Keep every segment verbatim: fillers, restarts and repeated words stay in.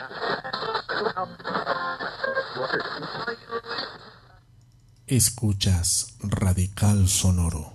Escuchas Radical Sonoro.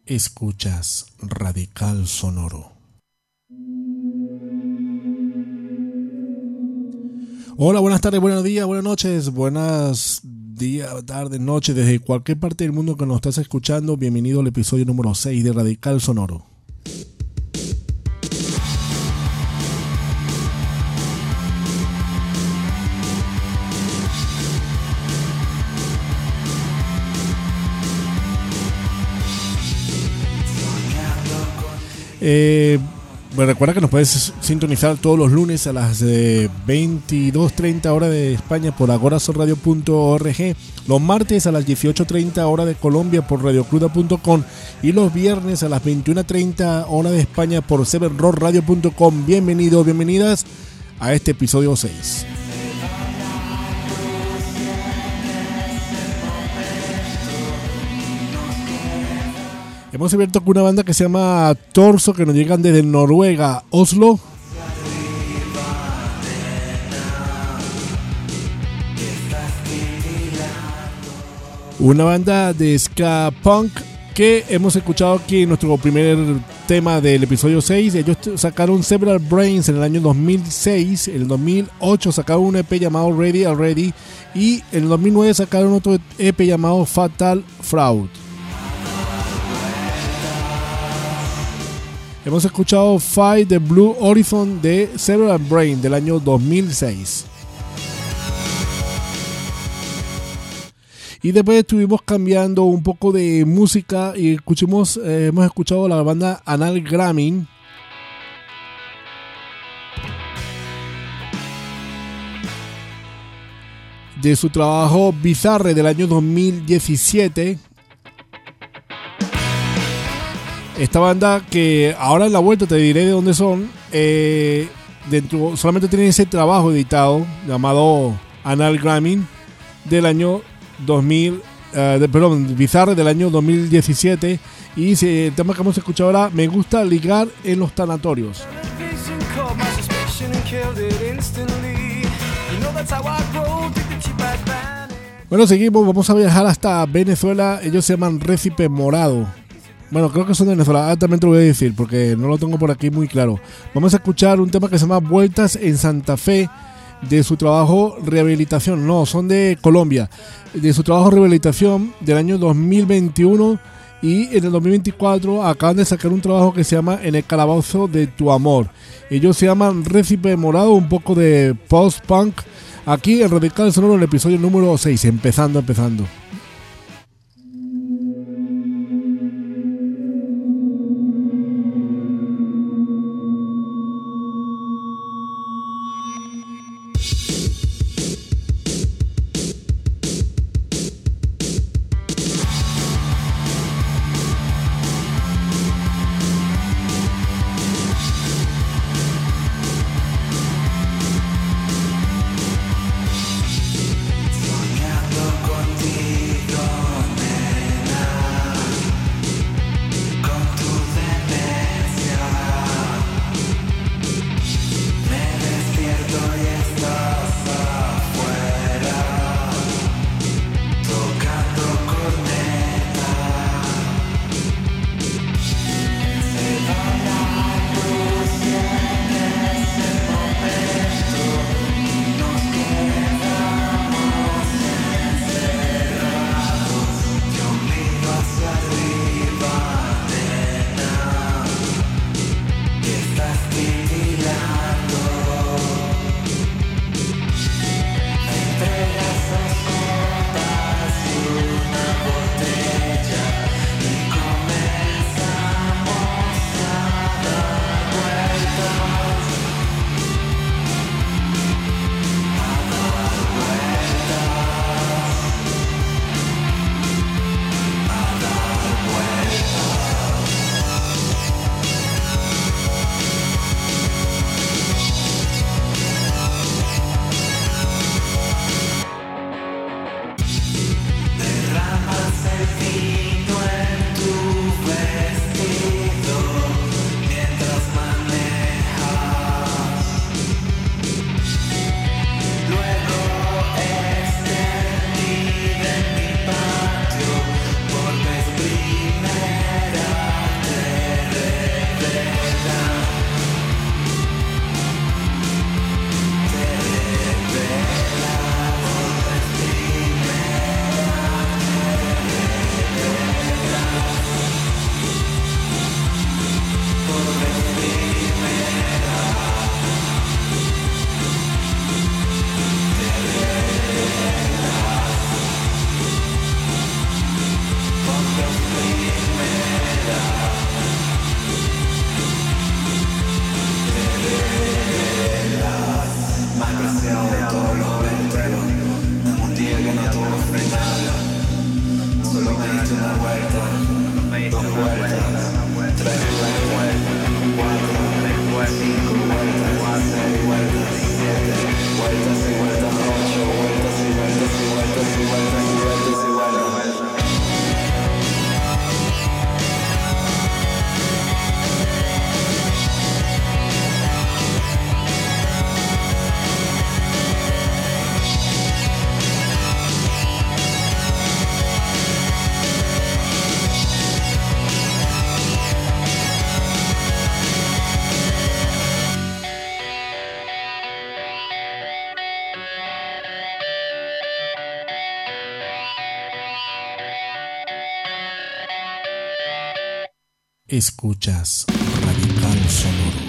Escuchas Radical Sonoro. Hola, buenas tardes, buenos días, buenas noches, buenas días, tardes, noches, desde cualquier parte del mundo que nos estás escuchando. Bienvenido al episodio número seis de Radical Sonoro. Eh, bueno, recuerda que nos puedes sintonizar todos los lunes a las eh, veintidós treinta horas de España por agorasolradio punto org, los martes a las dieciocho treinta horas de Colombia por radiocruda punto com y los viernes a las veintiuno treinta horas de España por seven rock radio punto com. Bienvenidos, bienvenidas a este episodio seis. Hemos abierto con una banda que se llama Torso, que nos llegan desde Noruega, Oslo. Una banda de ska punk que hemos escuchado aquí en nuestro primer tema del episodio seis. Ellos sacaron Several Brains en el año dos mil seis. En el dos mil ocho sacaron un E P llamado Ready Already. Y en el dos mil nueve sacaron otro E P llamado Fatal Fraud. Hemos escuchado Fight the Blue Horizon de Several Brain del año dos mil seis. Y después estuvimos cambiando un poco de música y escuchamos, eh, hemos escuchado la banda Anal Grammin. De su trabajo Bizarre del año dos mil diecisiete. Esta banda que ahora en la vuelta te diré de dónde son, eh, dentro, solamente tienen ese trabajo editado llamado Anal Grammin del año dos mil, uh, de, perdón, Bizarre del año dos mil diecisiete. Y si, el tema que hemos escuchado ahora, Me gusta ligar en los tanatorios. Bueno, seguimos, vamos a viajar hasta Venezuela. Ellos se llaman Récipe Morado. Bueno, creo que son de Venezuela, ah, también te lo voy a decir porque no lo tengo por aquí muy claro. Vamos a escuchar un tema que se llama Vueltas en Santa Fe, de su trabajo Rehabilitación. No, son de Colombia. De su trabajo Rehabilitación del año dos mil veintiuno. Y en el dos mil veinticuatro acaban de sacar un trabajo que se llama En el calabozo de tu amor. Ellos se llaman Récipe Morado, un poco de post-punk. Aquí en Radical Sonoro, el episodio número seis, empezando, empezando. Contigo. Escuchas Radical Sonoro.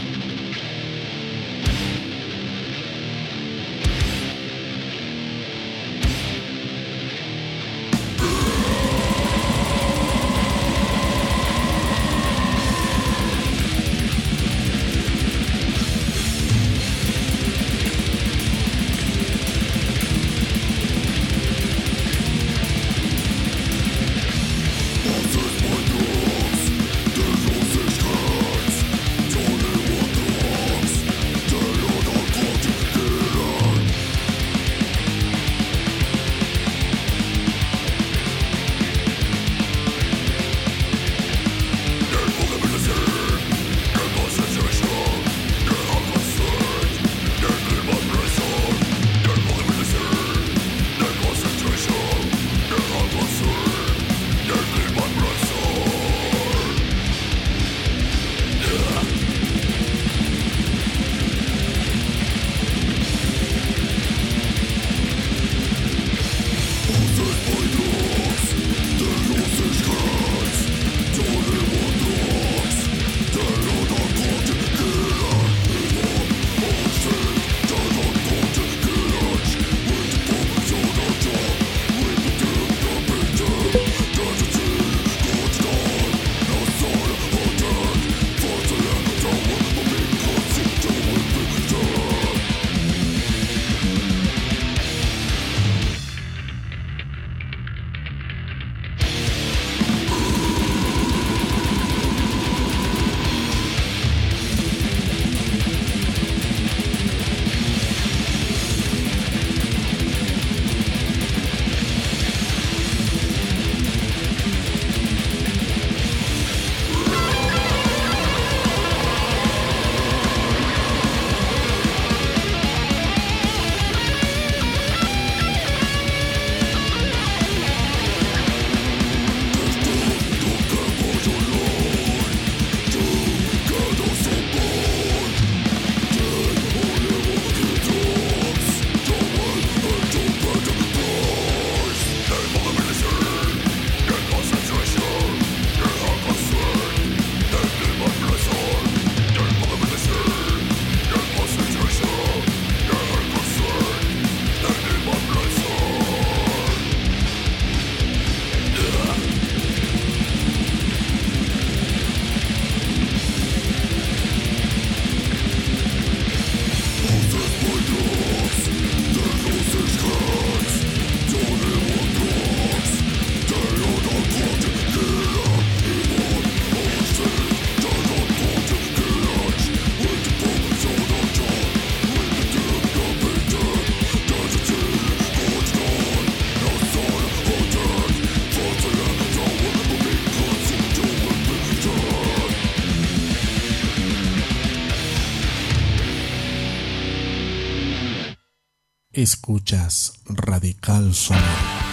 Escuchas Radical Sonoro.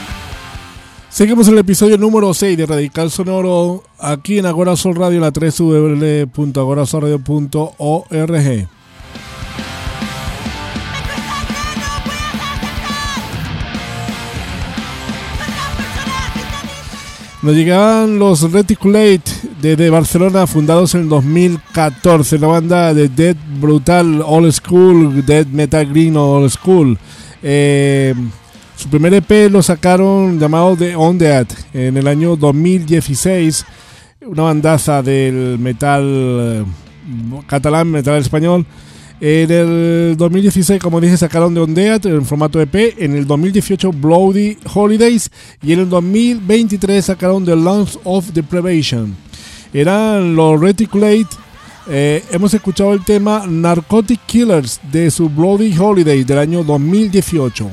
Seguimos en el episodio número seis de Radical Sonoro, aquí en Agora Sol Radio, la doble u doble u doble u punto agora sol radio punto org. Nos llegaban los Reticulate desde Barcelona, fundados en el dos mil catorce, la banda de Death Brutal Old School, Death Metal Green Old School. Eh, su primer E P lo sacaron llamado The Undead en el año dos mil dieciséis, una bandaza del metal catalán, metal español. En el dos mil dieciséis, como dije, sacaron The Undead en formato E P. En el dos mil dieciocho, Bloody Holidays. Y en el dos mil veintitrés sacaron The Lungs of Deprivation. Eran los Reticulate. Eh, hemos escuchado el tema Narcotic Killers de su Bloody Holidays del año dos mil dieciocho.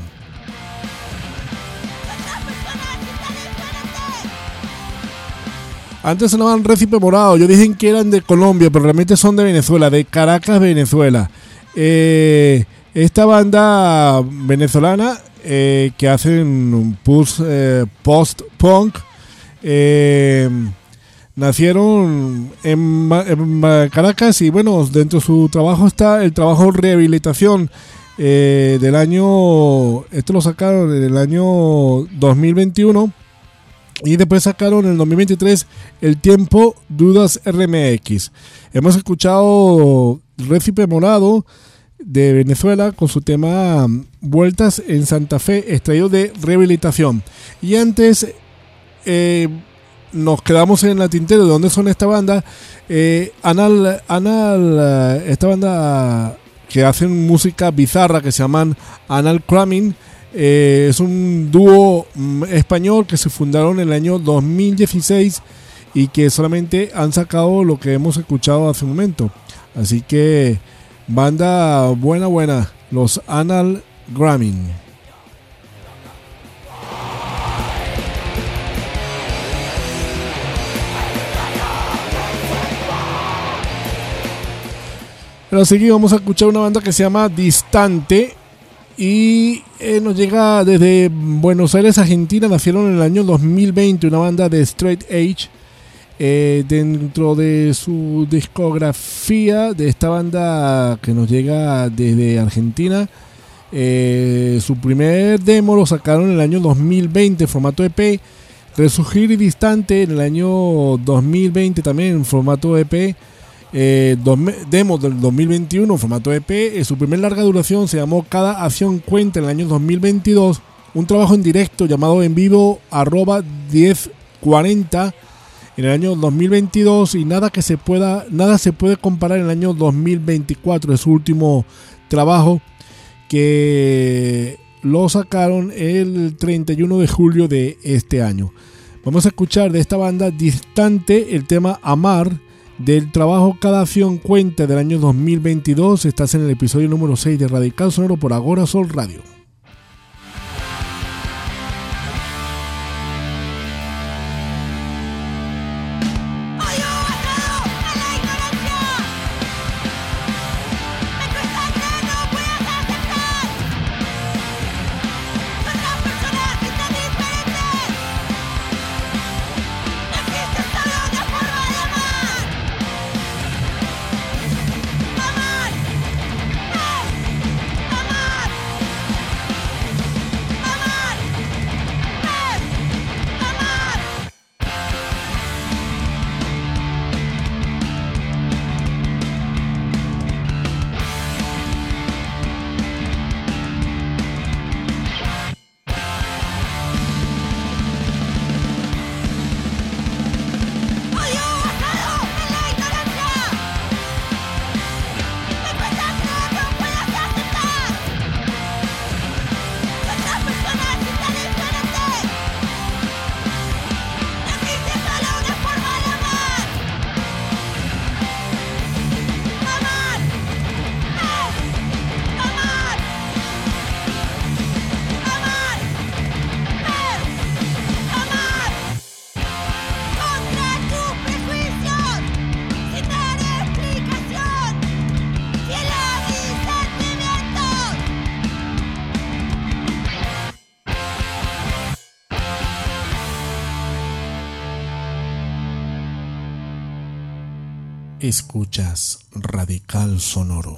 Antes sonaban Récipe Morado. Yo dije que eran de Colombia, pero realmente son de Venezuela, de Caracas, Venezuela. Eh, esta banda venezolana eh, que hacen post, eh, post-punk eh, nacieron en, en Caracas y bueno, dentro de su trabajo está el trabajo Rehabilitación eh, del año, esto lo sacaron en el año dos mil veintiuno. Y después sacaron en el dos mil veintitrés El Tiempo Dudas R M X. Hemos escuchado Récipe Morado de Venezuela con su tema Vueltas en Santa Fe, extraído de Rehabilitación. Y antes eh, nos quedamos en la tintero de dónde son esta banda. Eh, Anal, Anal, esta banda que hacen música bizarra que se llaman Anal Cramming. Eh, es un dúo mm, español que se fundaron en el año dos mil dieciséis y que solamente han sacado lo que hemos escuchado hace un momento. Así que banda buena, buena, los Anal Cramming. Pero así vamos a escuchar una banda que se llama Distante. Y eh, nos llega desde Buenos Aires, Argentina. Nacieron en el año dos mil veinte, una banda de straight edge. Eh, dentro de su discografía de esta banda que nos llega desde Argentina, eh, su primer demo lo sacaron en el año dos mil veinte, formato E P. Resurgir y Distante en el año dos mil veinte también en formato E P. Eh, dos, demo del dos mil veintiuno, formato E P. Eh, su primer larga duración se llamó Cada Acción Cuenta en el año dos mil veintidós. Un trabajo en directo llamado En Vivo arroba diez cuarenta en el año dos mil veintidós. Y nada que se pueda, nada se puede comparar en el año dos mil veinticuatro. Es su último trabajo, que lo sacaron el treinta y uno de julio de este año. Vamos a escuchar de esta banda Distante el tema Amar, del trabajo Cada Acción Cuenta del año dos mil veintidós. Estás en el episodio número seis de Radical Sonoro por Agora Sol Radio. Escuchas Radical Sonoro.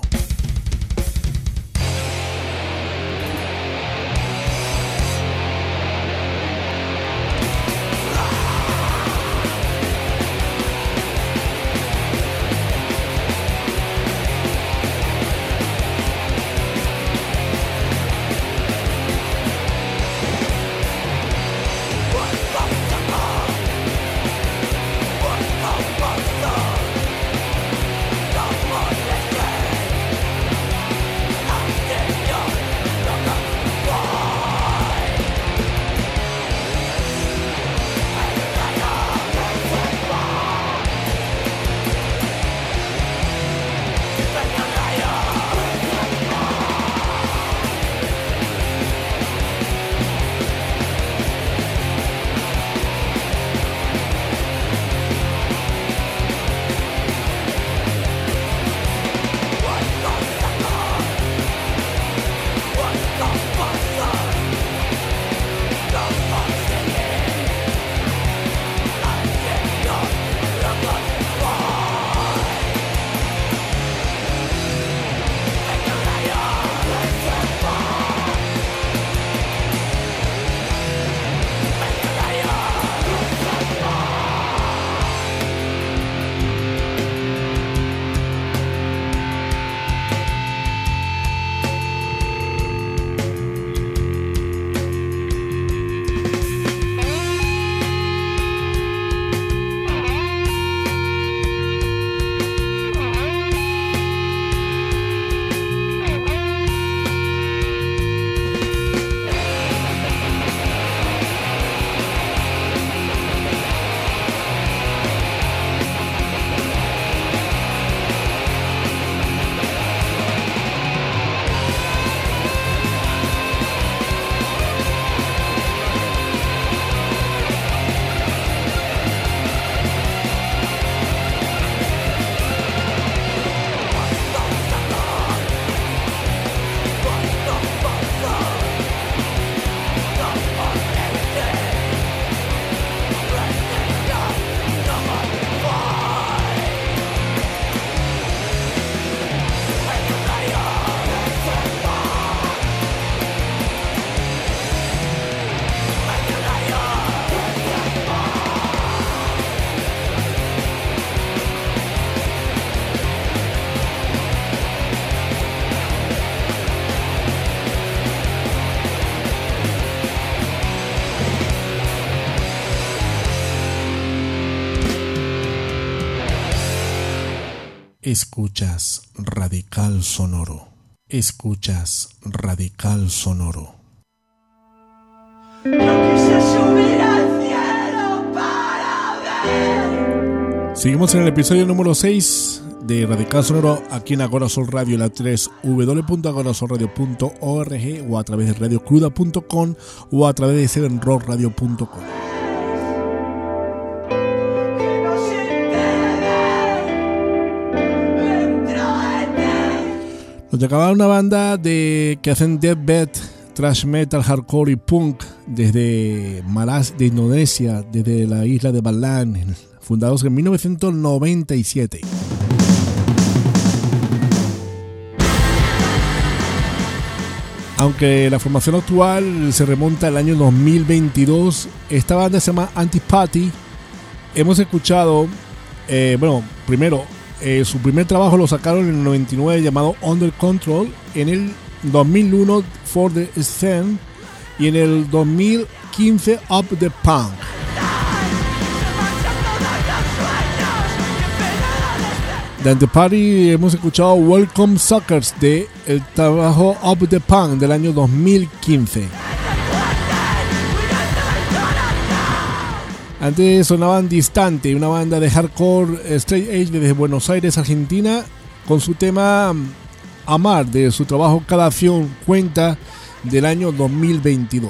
Escuchas Radical Sonoro. Escuchas Radical Sonoro. Yo quise subir al cielo para ver. Seguimos en el episodio número seis de Radical Sonoro aquí en Agorasol Radio, la tres w w w punto agorasol radio punto org o a través de radio cruda punto com o a través de seven rock radio punto com. Nos llegaba una banda de que hacen deathbed, thrash metal, hardcore y punk desde Malasia, de Indonesia, desde la isla de Balan, fundados en mil novecientos noventa y siete. Aunque la formación actual se remonta al año dos mil veintidós, esta banda se llama Antipathy. Hemos escuchado, eh, bueno, primero, Eh, su primer trabajo lo sacaron en el noventa y nueve llamado Under Control, en el dos mil uno For the Scene y en el dos mil quince Up the Punk. De Antipathy hemos escuchado Welcome Suckers de el trabajo Up the Punk del año dos mil quince. Antes sonaban Distante, una banda de hardcore straight edge desde Buenos Aires, Argentina, con su tema Amar, de su trabajo Cada Acción Cuenta del año dos mil veintidós.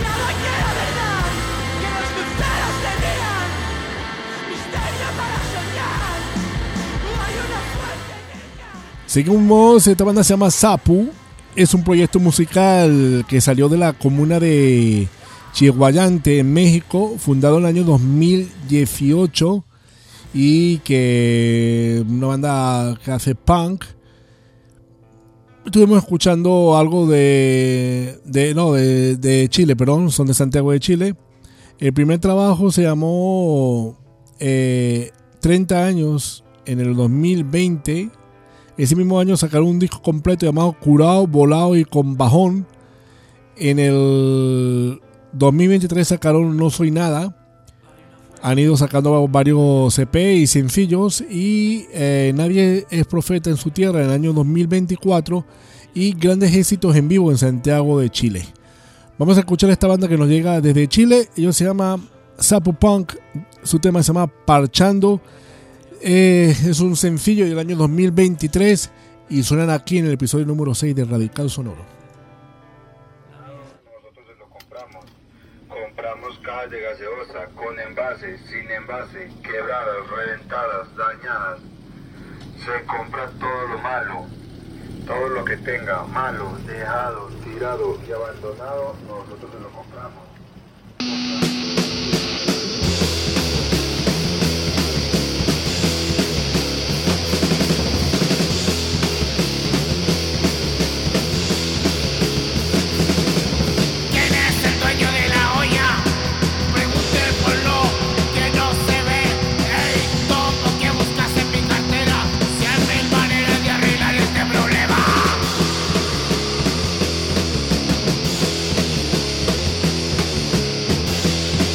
Seguimos, esta banda se llama Sapu, es un proyecto musical que salió de la comuna de Chihuayante, en México, fundado en el año dos mil dieciocho y que una banda que hace punk. Estuvimos escuchando algo de, de no de, de Chile, perdón, son de Santiago de Chile. El primer trabajo se llamó eh, treinta años en el dos mil veinte. Ese mismo año sacaron un disco completo llamado Curado, Volado y Con Bajón. En el dos mil veintitrés sacaron No Soy Nada. Han ido sacando varios C P y sencillos. Y eh, Nadie es Profeta en su Tierra en el año dos mil veinticuatro. Y grandes éxitos en vivo en Santiago de Chile. Vamos a escuchar esta banda que nos llega desde Chile. Ellos se llama Sapu Punk. Su tema se llama Parchando. Eh, es un sencillo del año dos mil veintitrés. Y suenan aquí en el episodio número seis de Radical Sonoro. Compramos cajas de gaseosa con envase, sin envase, quebradas, reventadas, dañadas. Se compra todo lo malo, todo lo que tenga malo, dejado, tirado y abandonado, nosotros se lo compramos. Problema.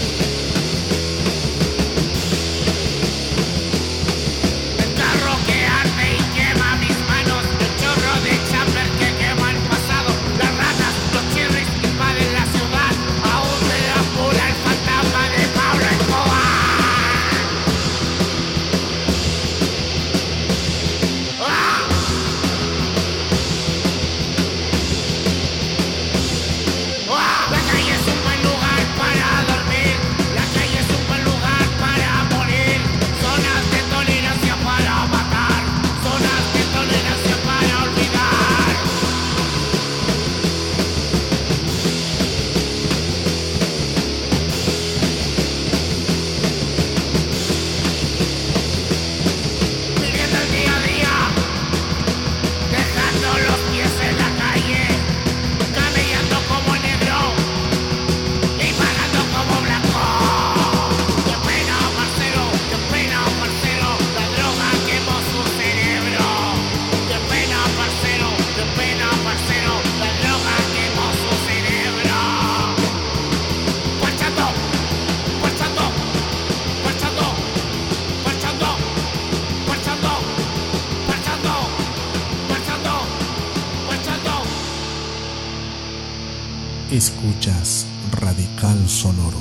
Escuchas Radical Sonoro.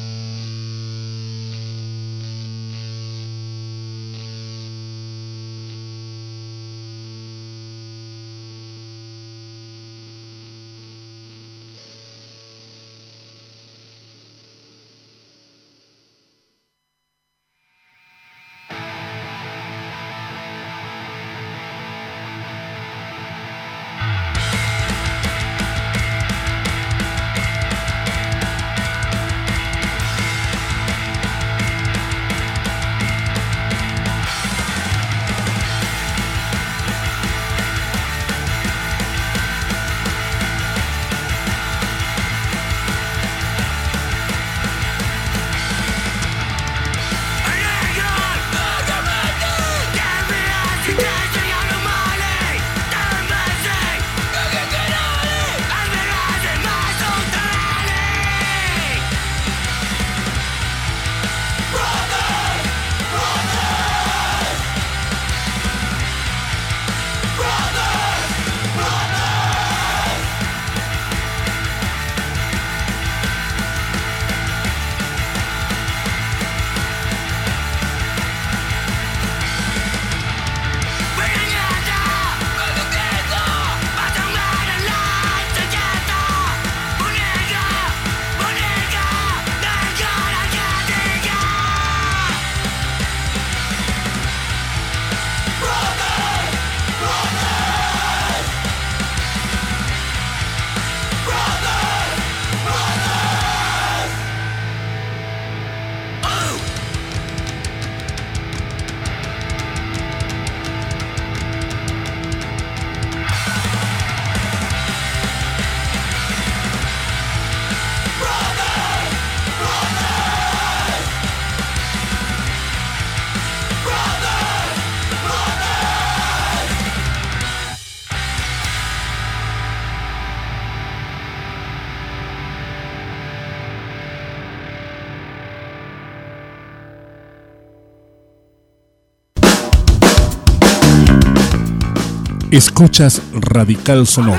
Escuchas Radical Sonoro.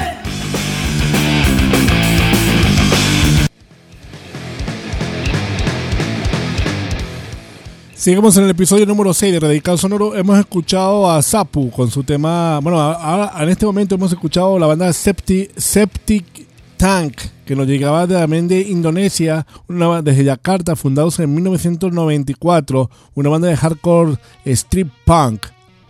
Seguimos en el episodio número seis de Radical Sonoro. Hemos escuchado a Sapu con su tema. Bueno, ahora en este momento hemos escuchado la banda Septic, Septic Tank, que nos llegaba también de Indonesia, una, desde Yakarta, fundados en mil novecientos noventa y cuatro, una banda de hardcore street punk.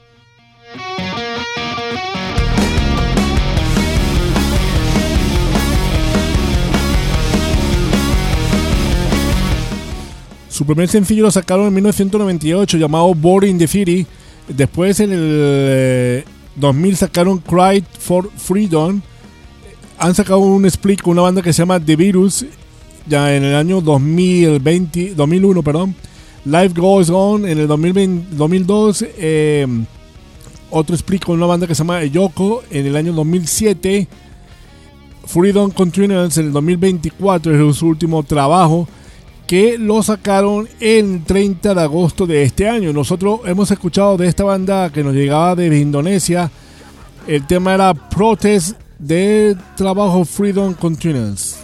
Su primer sencillo lo sacaron en mil novecientos noventa y ocho, llamado Born in the City. Después en el eh, dos mil sacaron Cry for Freedom. Han sacado un split con una banda que se llama The Virus, ya en el año dos mil veinte, dos mil uno, perdón. Life Goes On en el dos mil veinte, dos mil dos. Eh, otro split con una banda que se llama Yoko en el año dos mil siete. Freedom Continuance en el dos mil veinticuatro es su último trabajo, que lo sacaron el treinta de agosto de este año. Nosotros hemos escuchado de esta banda que nos llegaba desde Indonesia. El tema era Protest del trabajo Freedom Continuance.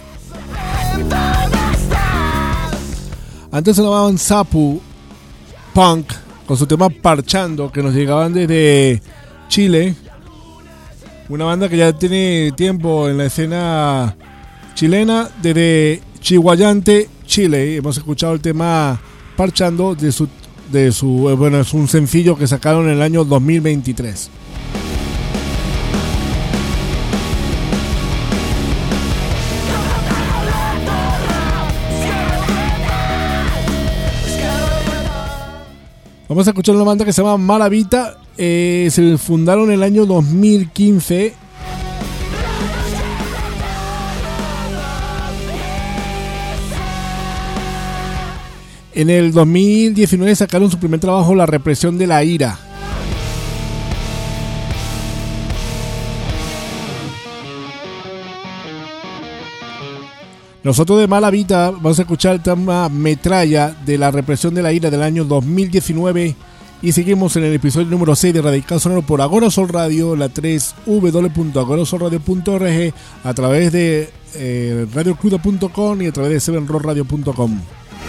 Antes se llamaban Sapu Punk con su tema Parchando, que nos llegaban desde Chile. Una banda que ya tiene tiempo en la escena chilena, desde Chihuayante, Chile. Hemos escuchado el tema Parchando de su, de su bueno, es un sencillo que sacaron en el año dos mil veintitrés. Vamos a escuchar una banda que se llama Malavita. Eh, se fundaron en el año dos mil quince. En el dos mil diecinueve sacaron su primer trabajo, La Represión de la Ira. Nosotros de Malavita vamos a escuchar el tema Metralla de La Represión de la Ira del año dos mil diecinueve. Y seguimos en el episodio número seis de Radical Sonoro por Agora Sol Radio, la tres w w w punto agora sol radio punto org, a través de eh, radio cruda punto com y a través de seven rock radio punto com.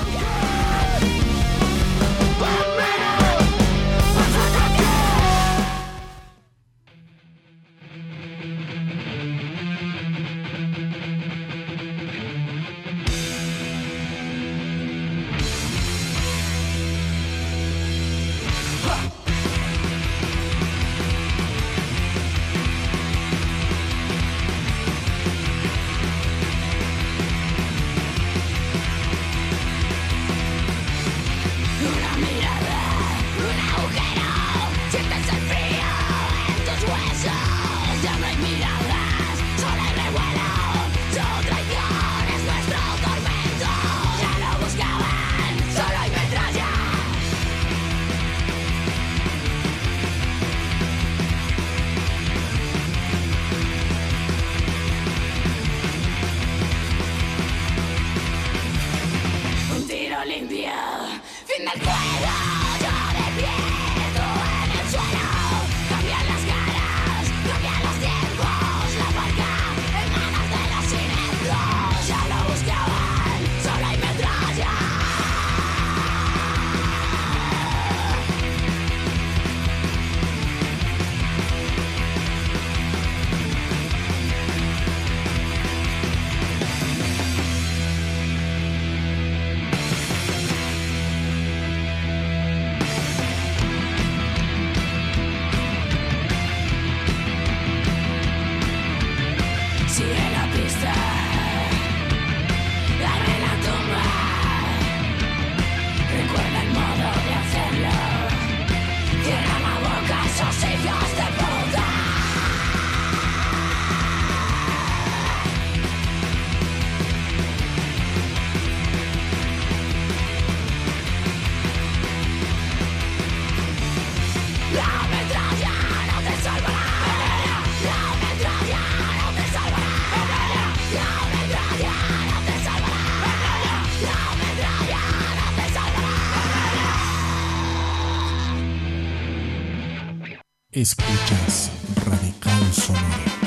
Escuchas Radical Sonoro.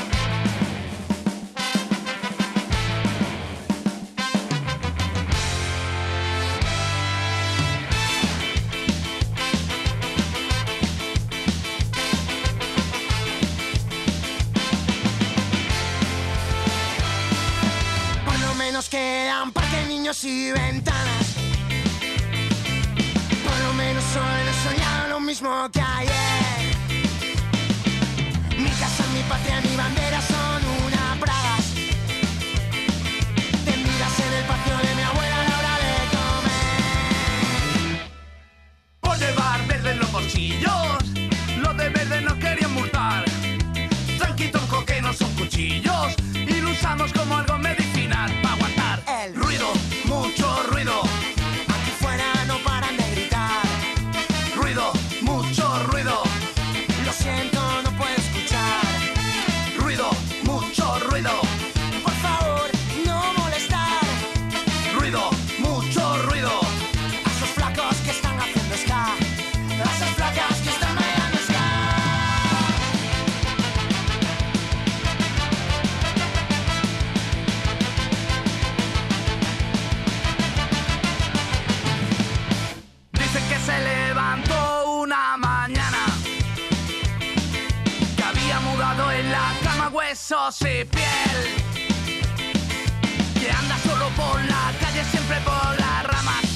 Por lo menos quedan parques, niños y ventanas. Por lo menos hoy no he soñado lo mismo que ayer. Mi casa, mi patria, mi bandera son una pragas. Tendidas en el patio de mi abuela a la hora de comer. Por llevar verde en los bolsillos, los de verde no querían multar. Tranqui tronco que no son cuchillos y lo usamos como algo medicinal para aguantar El ruido, mucho ruido. Aquí fuera no paran de gritar. Ruido, mucho ruido. Lo siento, no puedo escuchar. Ruido, mucho ruido. Por favor, no molestar. Ruido, mucho ruido. A esos flacos que están haciendo ska. A esas flacas que están bailando ska. Dice que se levantó una mañana, que había mudado en la cama huesos y piel, que anda solo por la calle, siempre por las ramas,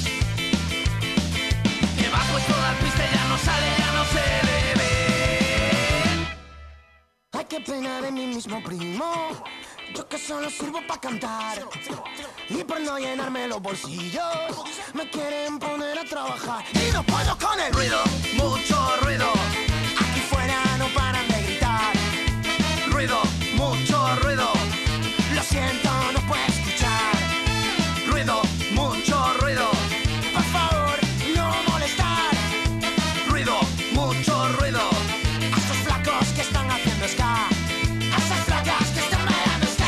que va puesto de alpiste, ya no sale, ya no se le ve. Ay, qué pena de mí mismo, primo. Yo que solo sirvo para cantar. Y por no llenarme los bolsillos, me quieren poner a trabajar. Y no puedo con el ruido. Ruido, mucho ruido. Aquí fuera no paran de gritar. Ruido, mucho ruido. Lo siento, no puedo escuchar. Ruido, mucho ruido. Por favor, no molestar. Ruido, mucho ruido. A esos flacos que están haciendo ska. A esas flacas que están bailando ska.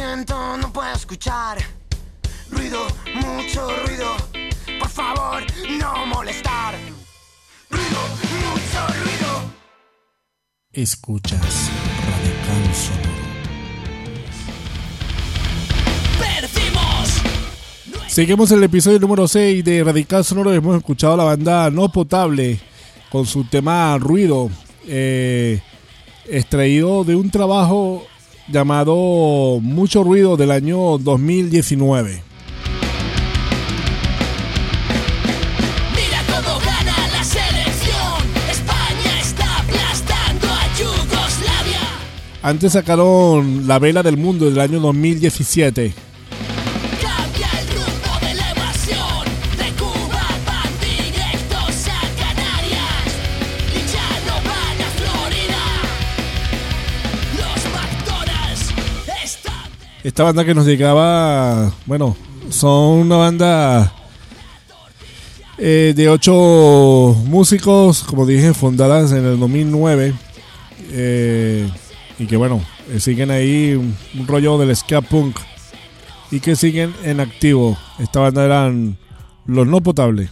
siento, no puedo escuchar. Ruido, mucho ruido. Por favor, no molestar. Ruido, mucho ruido. Escuchas Radical Sonoro. Seguimos el episodio número seis de Radical Sonoro. Hemos escuchado a la banda No Potable con su tema Ruido, eh, extraído de un trabajo llamado Mucho Ruido del año dos mil diecinueve. Mira cómo gana la selección. España está aplastando a Yugoslavia. Antes sacaron La Vela del Mundo del año dos mil diecisiete. Esta banda que nos llegaba, bueno, son una banda eh, de ocho músicos, como dije, fundadas en el dos mil nueve, eh, y que bueno, eh, siguen ahí un, un rollo del ska punk y que siguen en activo. Esta banda eran Los No Potable.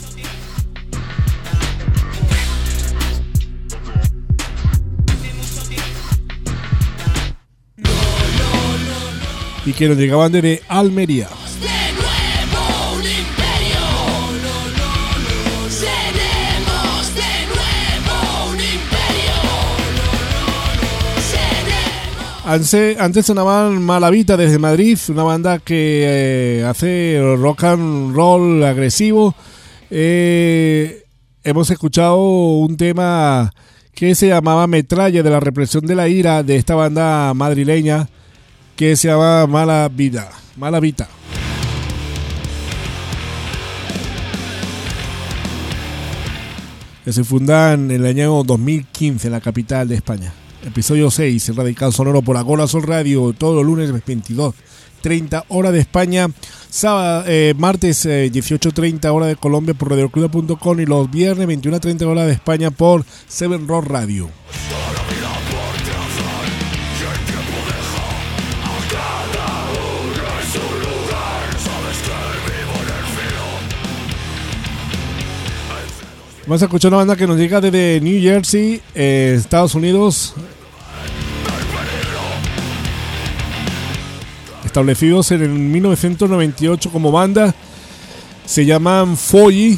Y que nos llegaban desde Almería. De nuevo un imperio. Seremos de nuevo un imperio. Seremos. Antes, antes sonaban Malavita desde Madrid, una banda que eh, hace rock and roll agresivo. Eh, hemos escuchado un tema que se llamaba Metralla, de la represión de la ira, de esta banda madrileña que se llama Mala Vida, Mala Vita. Que se fundan en el año dos mil quince en la capital de España. Episodio seis, el Radical Sonoro por Agora Sol Radio, todos los lunes veintidós treinta hora de España, sábado, eh, martes eh, dieciocho treinta hora de Colombia por radio cruda punto com y los viernes veintiuno treinta hora de España por Seven Rock Radio. Vamos a escuchar una banda que nos llega desde New Jersey, eh, Estados Unidos. Establecidos en el mil novecientos noventa y ocho como banda. Se llaman Folly.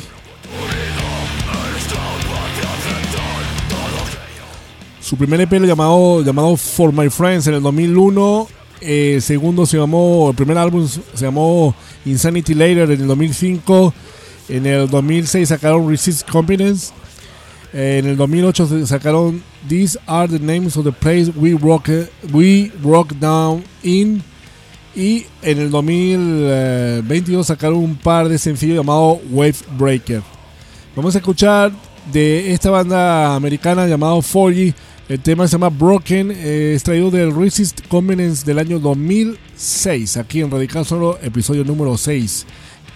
Su primer E P llamado, llamado For My Friends en el dos mil uno. El segundo se llamó, el primer álbum se llamó Insanity Later en el dos mil cinco. En el dos mil seis sacaron Resist Competence. En el dos mil ocho sacaron These Are the Names of the Place We Rock, we rock Down In. Y en el dos mil veintidós sacaron un par de sencillos llamados Wave Breaker. Vamos a escuchar de esta banda americana llamado Folly. El tema se llama Broken, eh, extraído del Resist Competence del año dos mil seis. Aquí en Radical Sonoro, episodio número seis.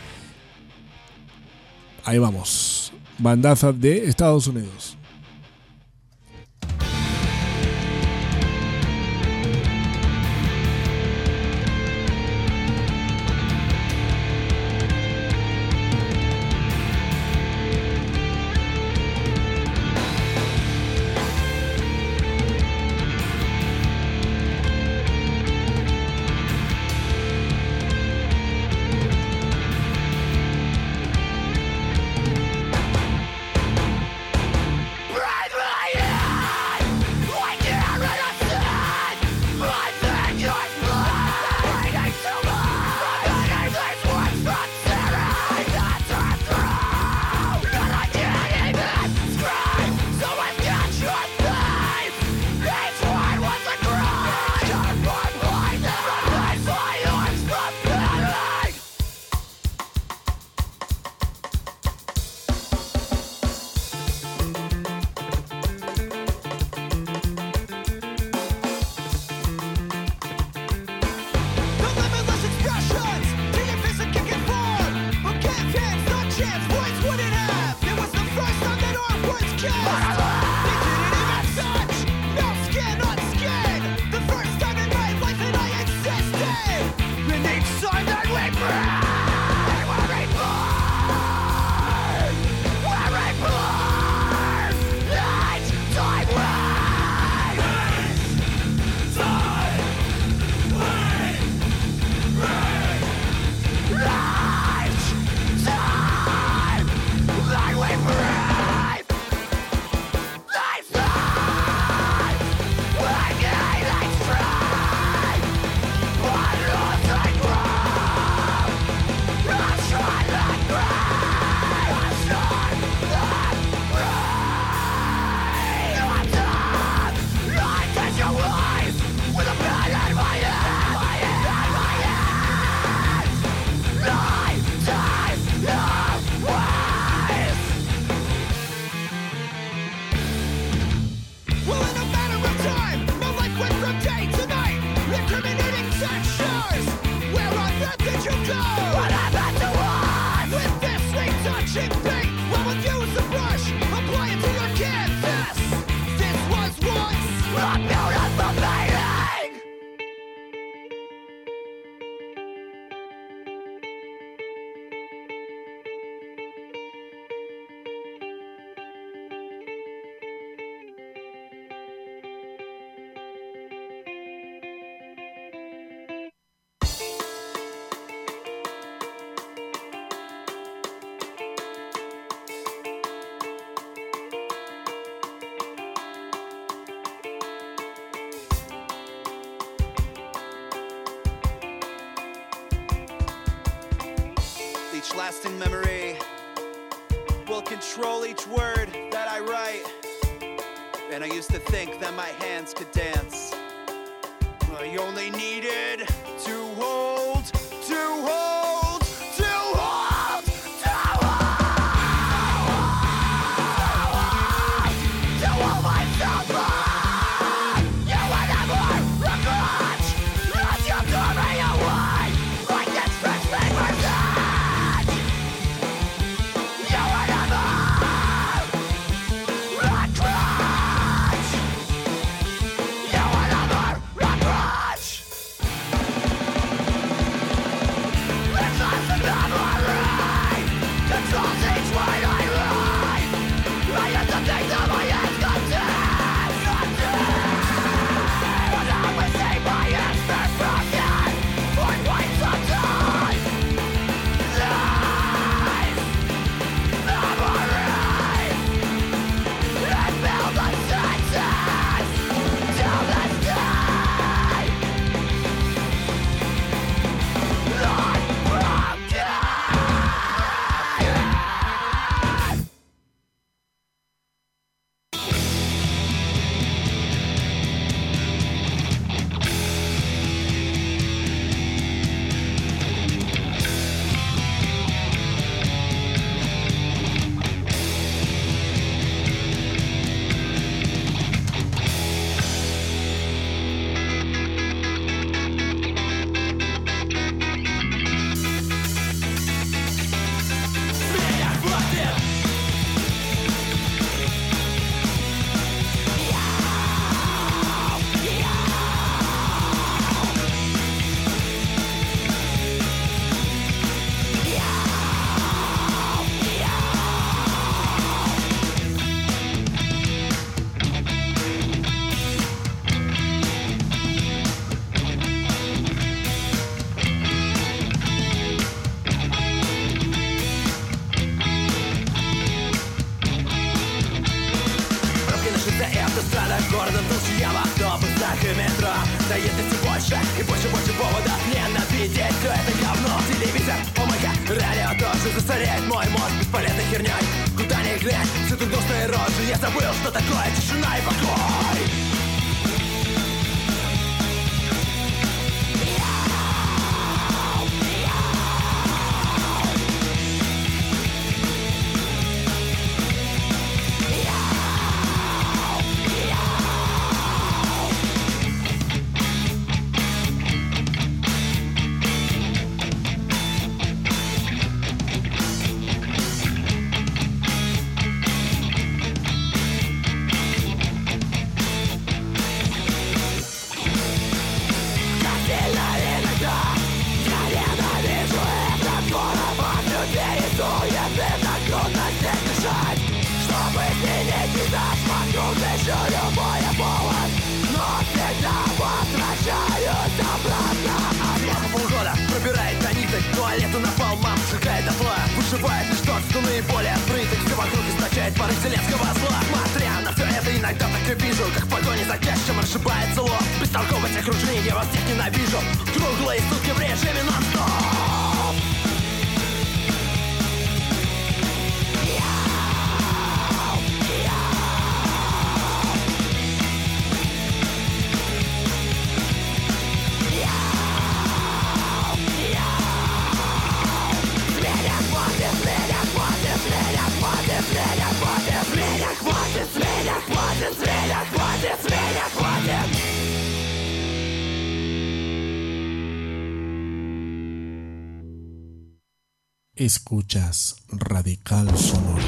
Ahí vamos, bandaza de Estados Unidos. They didn't even touch, no skin on skin. The first time in my life that I existed. lasting memory will control each word that I write. And I used to think that my hands could dance. I only needed to hold, to hold, to hold, to hold, to hold myself up. You would never regret that you threw me away like this first paper did. You would never regret. You would never regret. It's not the memory controls each word I write. I used to think that my hands could dance. But now I see my hands are broken. I wait some time. Lies, memory, it builds the senses till this day. I'm broken. Пробки на шоссе и автострадах города толща в автобусах и метро. Заедет все больше и больше, больше поводов ненавидеть все это говно. Телевизор, помойка, радио тоже засоряет мой мозг бесполезной херней. Куда ни глянь, все тут гнусные рожи. Я забыл, что такое тишина и покой. Полгода пробирает до ниток, туалета напал, мам сжигает дотла. Выживает лишь тот, кто наиболее открытый. Все вокруг источает пары вселенского зла. Смотря на все это, иногда так и вижу, как в погоне за кэшем расшибается лоб. Бестолковость окружения, я вас всех ненавижу. Круглые сутки в режиме нон-стоп. Escuchas Radical Sonoro.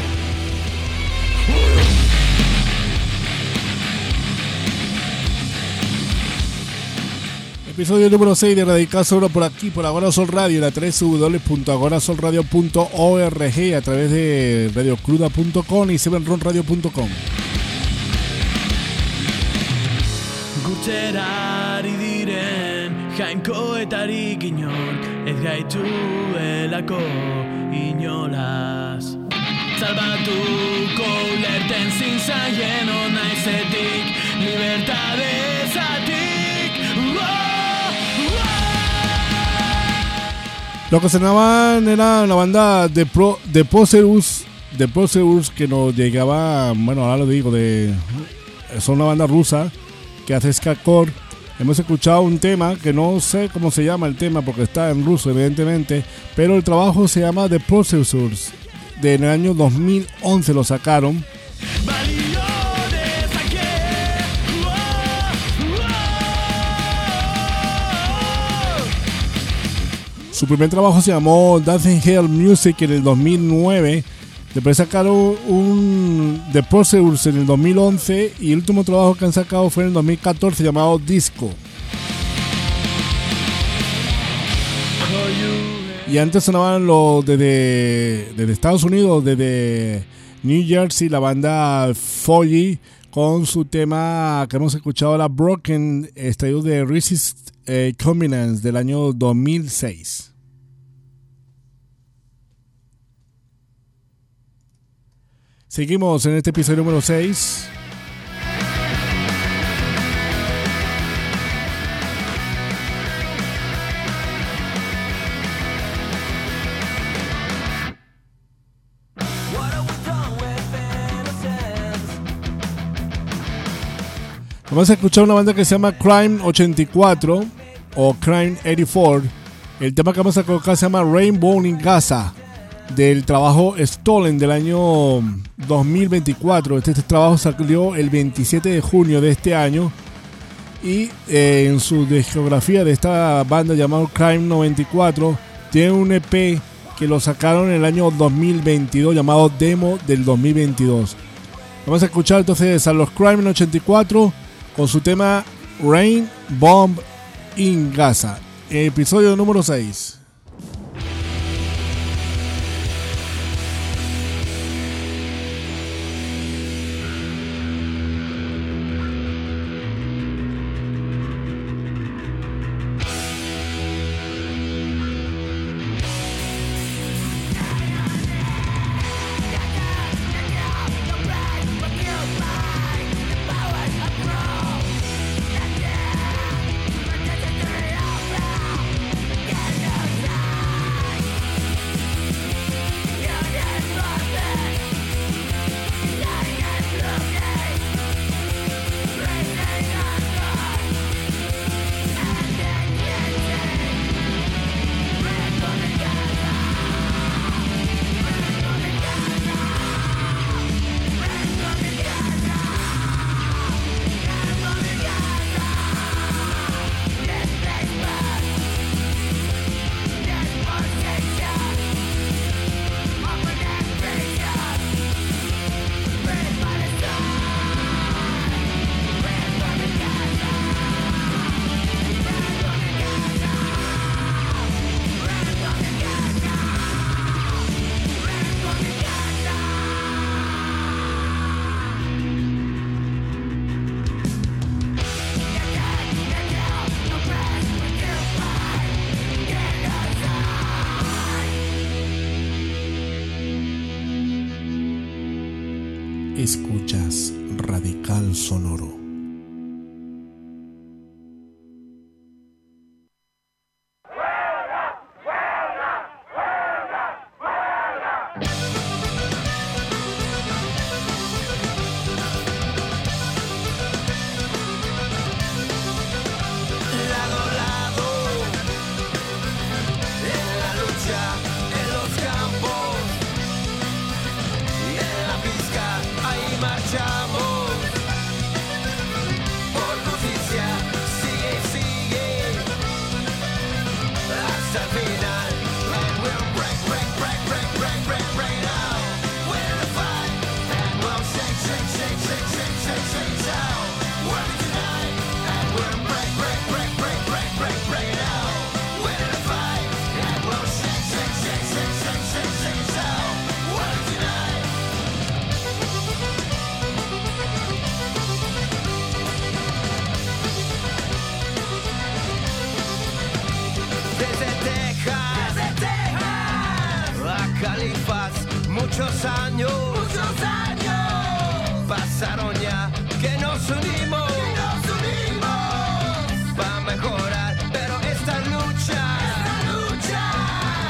Episodio número seis de Radical Sonoro por aquí, por Agora Sol Radio, la doble u doble u doble u punto agora sol radio punto org, a través de radio cruda punto com y seven ron radio punto com. Gutxerari diren jainkoetarik inork ez gaituelako inolaz. Salbatuko ulerten zinzaien onaizetik libertadezatik. Lo que sonaban era la banda de Pro, de Poserus, de Poserus que nos llegaba, bueno, ahora lo digo, de son una banda rusa que hace skacore. Hemos escuchado un tema que no sé cómo se llama el tema porque está en ruso evidentemente, pero el trabajo se llama The Processors. En el año dos mil once lo sacaron. Su primer trabajo se llamó Dancing Hell Music en el dos mil nueve. Después sacaron un The Processors en el dos mil once y el último trabajo que han sacado fue en el dos mil catorce llamado Disco. Y antes sonaban los desde, desde Estados Unidos, desde New Jersey, la banda Folly con su tema que hemos escuchado, la Broken, extraído de Resist eh, Combinance del año dos mil seis. Seguimos en este episodio número seis. Vamos a escuchar una banda que se llama Crime ochenta y cuatro o Crime ochenta y cuatro. El tema que vamos a colocar se llama Rainbow in Gaza, del trabajo Stolen del año dos mil veinticuatro. Este, este trabajo salió el veintisiete de junio de este año y eh, en su discografía de esta banda llamada Crime noventa y cuatro tiene un E P que lo sacaron en el año dos mil veintidós llamado Demo del dos mil veintidós. Vamos a escuchar entonces a los Crime ochenta y cuatro con su tema Rain Bomb in Gaza, episodio número seis. Escuchas Radical Sonoro. Muchos años, muchos años pasaron ya que nos unimos, que nos unimos para mejorar, pero esta lucha, esta lucha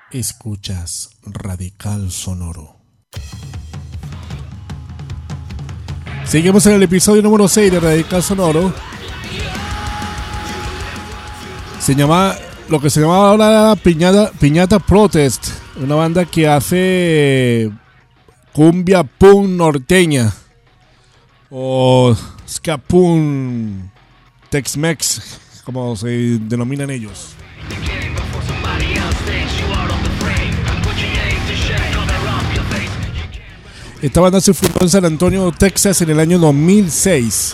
Escuchas Radical Sonoro. Seguimos en el episodio número seis de Radical Sonoro. Se llama, lo que se llamaba ahora Piñata, Piñata Protest, una banda que hace cumbia punk norteña o ska punk Tex-Mex, como se denominan ellos. Esta banda se fundó en San Antonio, Texas, en el año dos mil seis.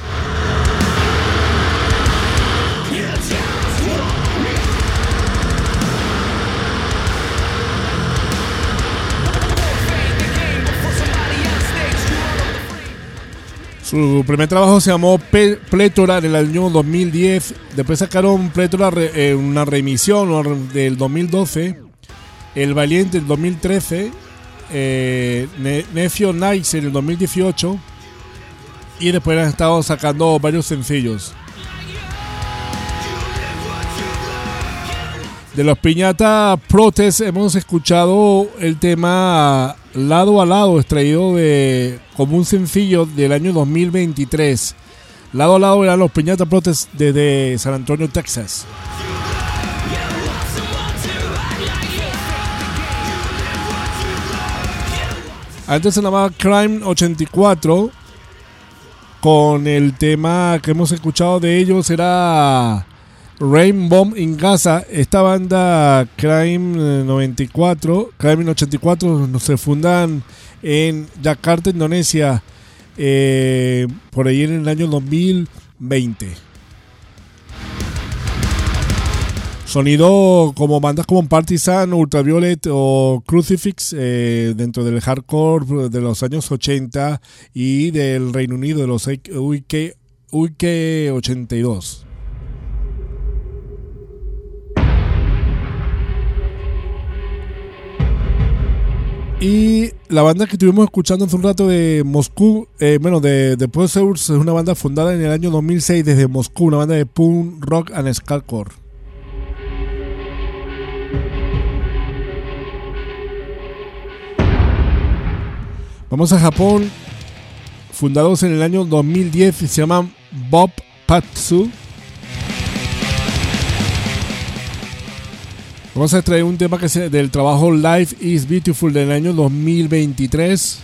Su primer trabajo se llamó Plétora en el año dos mil diez. Después sacaron Plétora, eh, una remisión del dos mil doce. El Valiente del dos mil trece. Eh, ne- Nefio Nights en el dos mil dieciocho. Y después han estado sacando varios sencillos. De los Piñata Protest hemos escuchado el tema Lado a Lado, extraído de como un sencillo del año dos mil veintitrés. Lado a Lado eran los Piñata Protest desde San Antonio, Texas. Antes se llamaba Crime ochenta y cuatro. Con el tema que hemos escuchado de ellos era Rain Bomb in Gaza. Esta banda Crime noventa y cuatro, Crime ochenta y cuatro se fundan en Yakarta, Indonesia, eh, por ahí en el año dos mil veinte. Sonido como bandas como Partisan, Ultraviolet o Crucifix, eh, dentro del hardcore de los años ochenta y del Reino Unido de los U K ochenta y dos. Y la banda que estuvimos escuchando hace un rato de Moscú, eh, bueno, de, de Poseurs, es una banda fundada en el año dos mil seis desde Moscú, una banda de punk, rock and skullcore. Vamos a Japón, fundados en el año dos mil diez, se llaman Bob Patsu. Vamos a extraer un tema que es del trabajo Life is Beautiful del año dos mil veintitrés.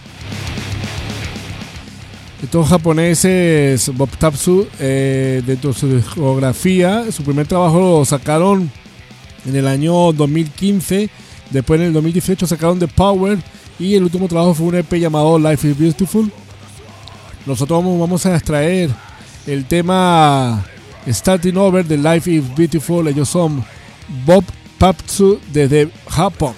Estos japoneses, Bob Patsu, eh, dentro de su discografía, su primer trabajo lo sacaron en el año dos mil quince. Después en el dos mil dieciocho sacaron The Power. Y el último trabajo fue un E P llamado Life is Beautiful. Nosotros vamos, vamos a extraer el tema Starting Over de Life is Beautiful. Ellos son Bob Patsu desde Japón.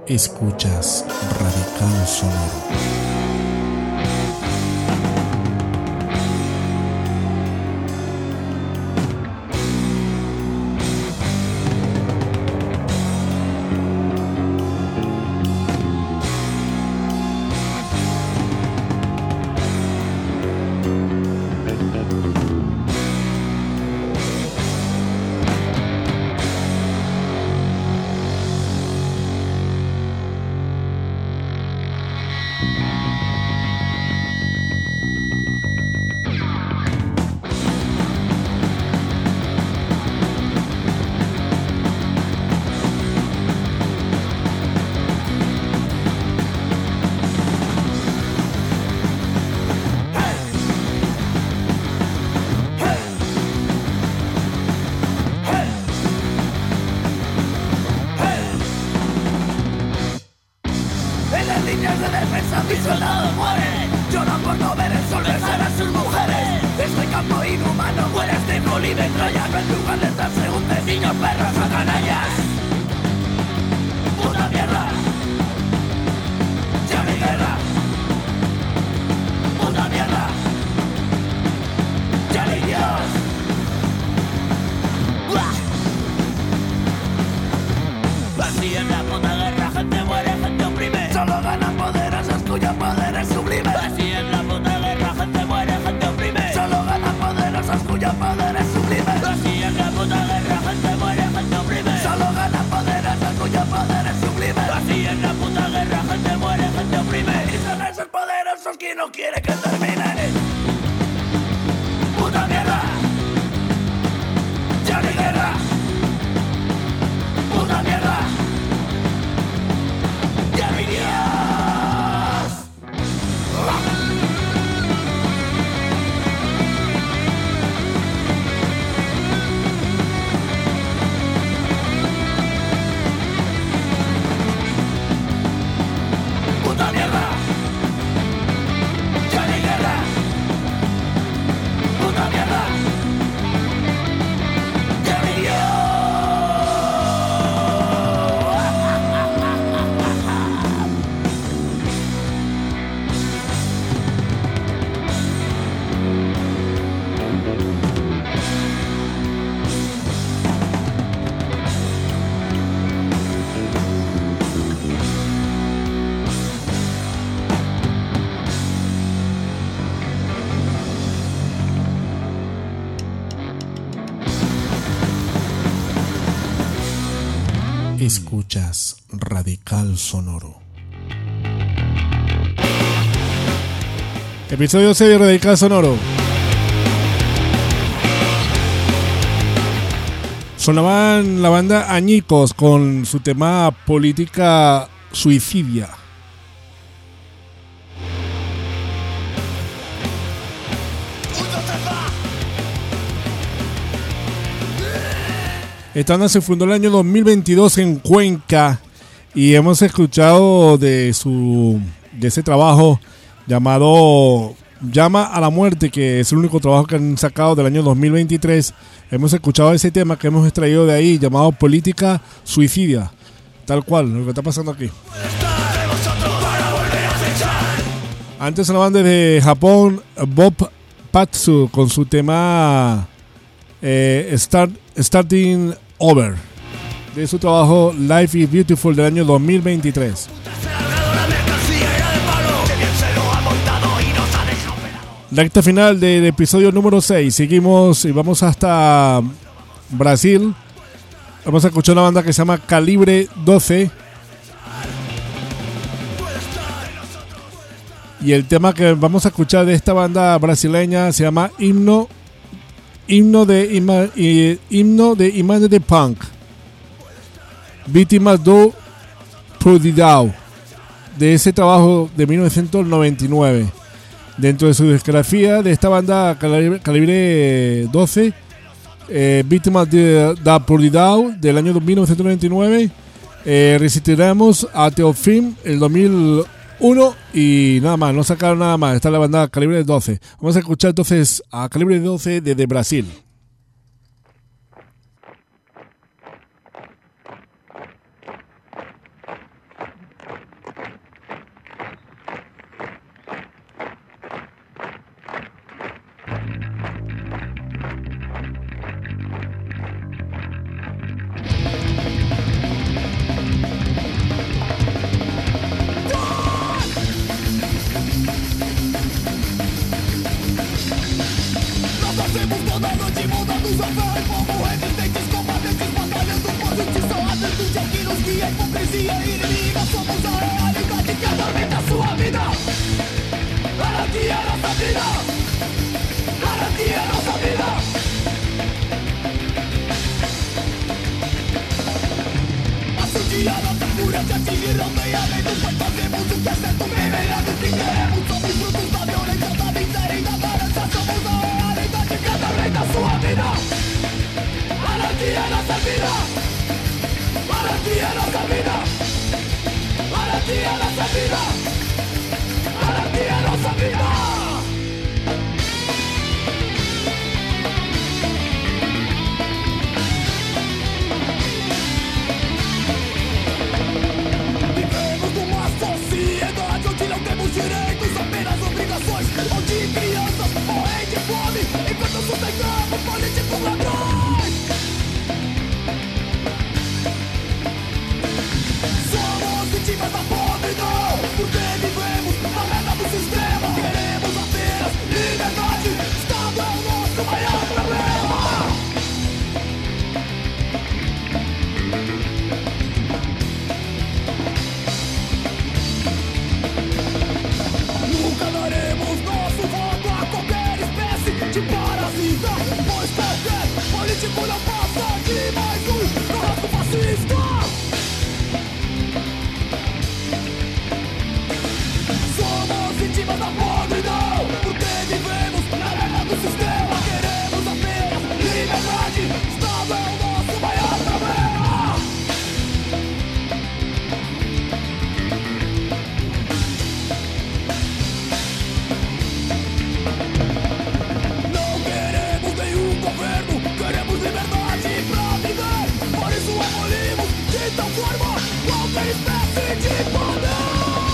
Escuchas Radical Sonoro. Escuchas Radical Sonoro. Episodio seis de Radical Sonoro. Sonaban la banda Añicos con su tema Política Suicidia. Esta banda se fundó el año dos mil veintidós en Cuenca y hemos escuchado de su de ese trabajo llamado Llama a la Muerte, que es el único trabajo que han sacado del año dos mil veintitrés. Hemos escuchado ese tema que hemos extraído de ahí llamado Política Suicidia, tal cual, lo que está pasando aquí. Antes sonaban desde Japón Bob Patsu con su tema eh, Start, Starting Over, de su trabajo Life is Beautiful del año dos mil veintitrés. La recta final del episodio número seis. Seguimos y vamos hasta Brasil. Vamos a escuchar una banda que se llama Calibre doce. Y el tema que vamos a escuchar de esta banda brasileña se llama Himno Himno de ima, eh, Himno de Imanes de Punk. Víctimas do Prodidao, de ese trabajo de mil novecientos noventa y nueve. Dentro de su discografía de esta banda Calibre, Calibre doce, eh, Víctimas de, da Prodidao del año mil novecientos noventa y nueve, eh, Resistiremos a Teofim el dos mil uno y nada más, no sacaron nada más. Está la banda Calibre doce. Vamos a escuchar entonces a Calibre doce desde Brasil. Temos a fé como resistentes, combatentes, batalhando por justiça. A virtude aqui nos guia, hipocrisia inimiga. Somos a realidade que atormenta a sua vida. Garantia é nossa vida. Garantia é nossa vida. Passa o dia, nossa cura de atingir não tem além do pai. Fazemos o que é certo, bem melhor do que queremos. Somos frutos da violência, da miséria e da ganância. Somos a realidade que atormenta a sua vida. Garantia é nossa vida. Garantia é nossa vida. Garantia é nossa vida. Garantia é nossa vida. Vivemos numa sociedade onde não temos direitos, apenas obrigações. Onde crianças morrem de fome enquanto sustentamos políticos ladrões. Somos vítimas da podridão, porque vivemos na merda do sistema. Queremos apenas liberdade, Estado é o nosso maior problema. Nunca daremos nosso voto a qualquer espécie de parasita, pois qualquer político não passa de mais um carrasco fascista. Somos vítimas da podridão, porque vivemos na merda do sistema. Queremos apenas liberdade, Estado é o nosso maior problema. Não queremos nenhum governo, queremos liberdade pra viver. Por isso abolimos de tal forma qualquer espécie de poder.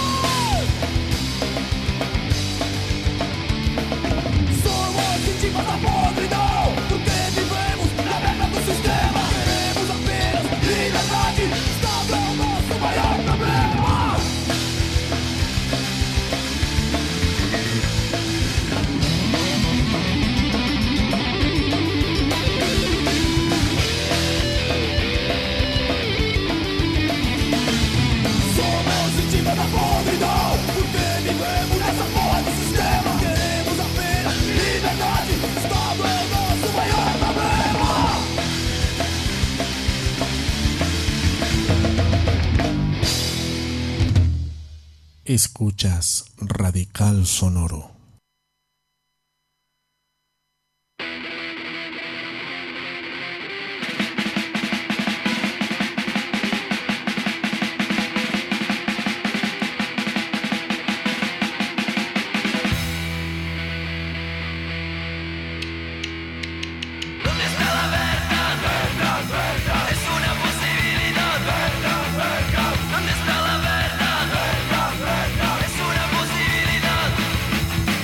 Somos vítimas da podridão, porque vivemos na merda do sistema. Queremos apenas liberdade, Estado é o nosso maior problema. Somos vítimas da podridão, porque vivemos nessa porra do sistema. Queremos apenas liberdade, Estado é o nosso maior problema. Escuchas Radical Sonoro. ¿Dónde está la verdad? Verdad, verdad. Es una posibilidad. Verdad, verdad. ¿Dónde está la verdad? Verdad, verdad. Es una posibilidad.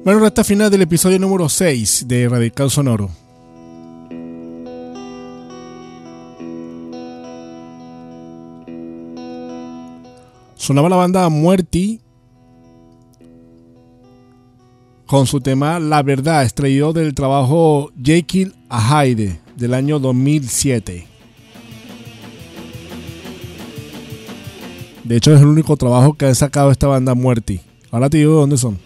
Bueno, recta final del episodio número seis de Radical Sonoro. Sonaba la banda Muerti con su tema La Verdad, extraído del trabajo Jekyll a Hyde del año dos mil siete. De hecho es el único trabajo que ha sacado esta banda Muerti. Ahora te digo de dónde son.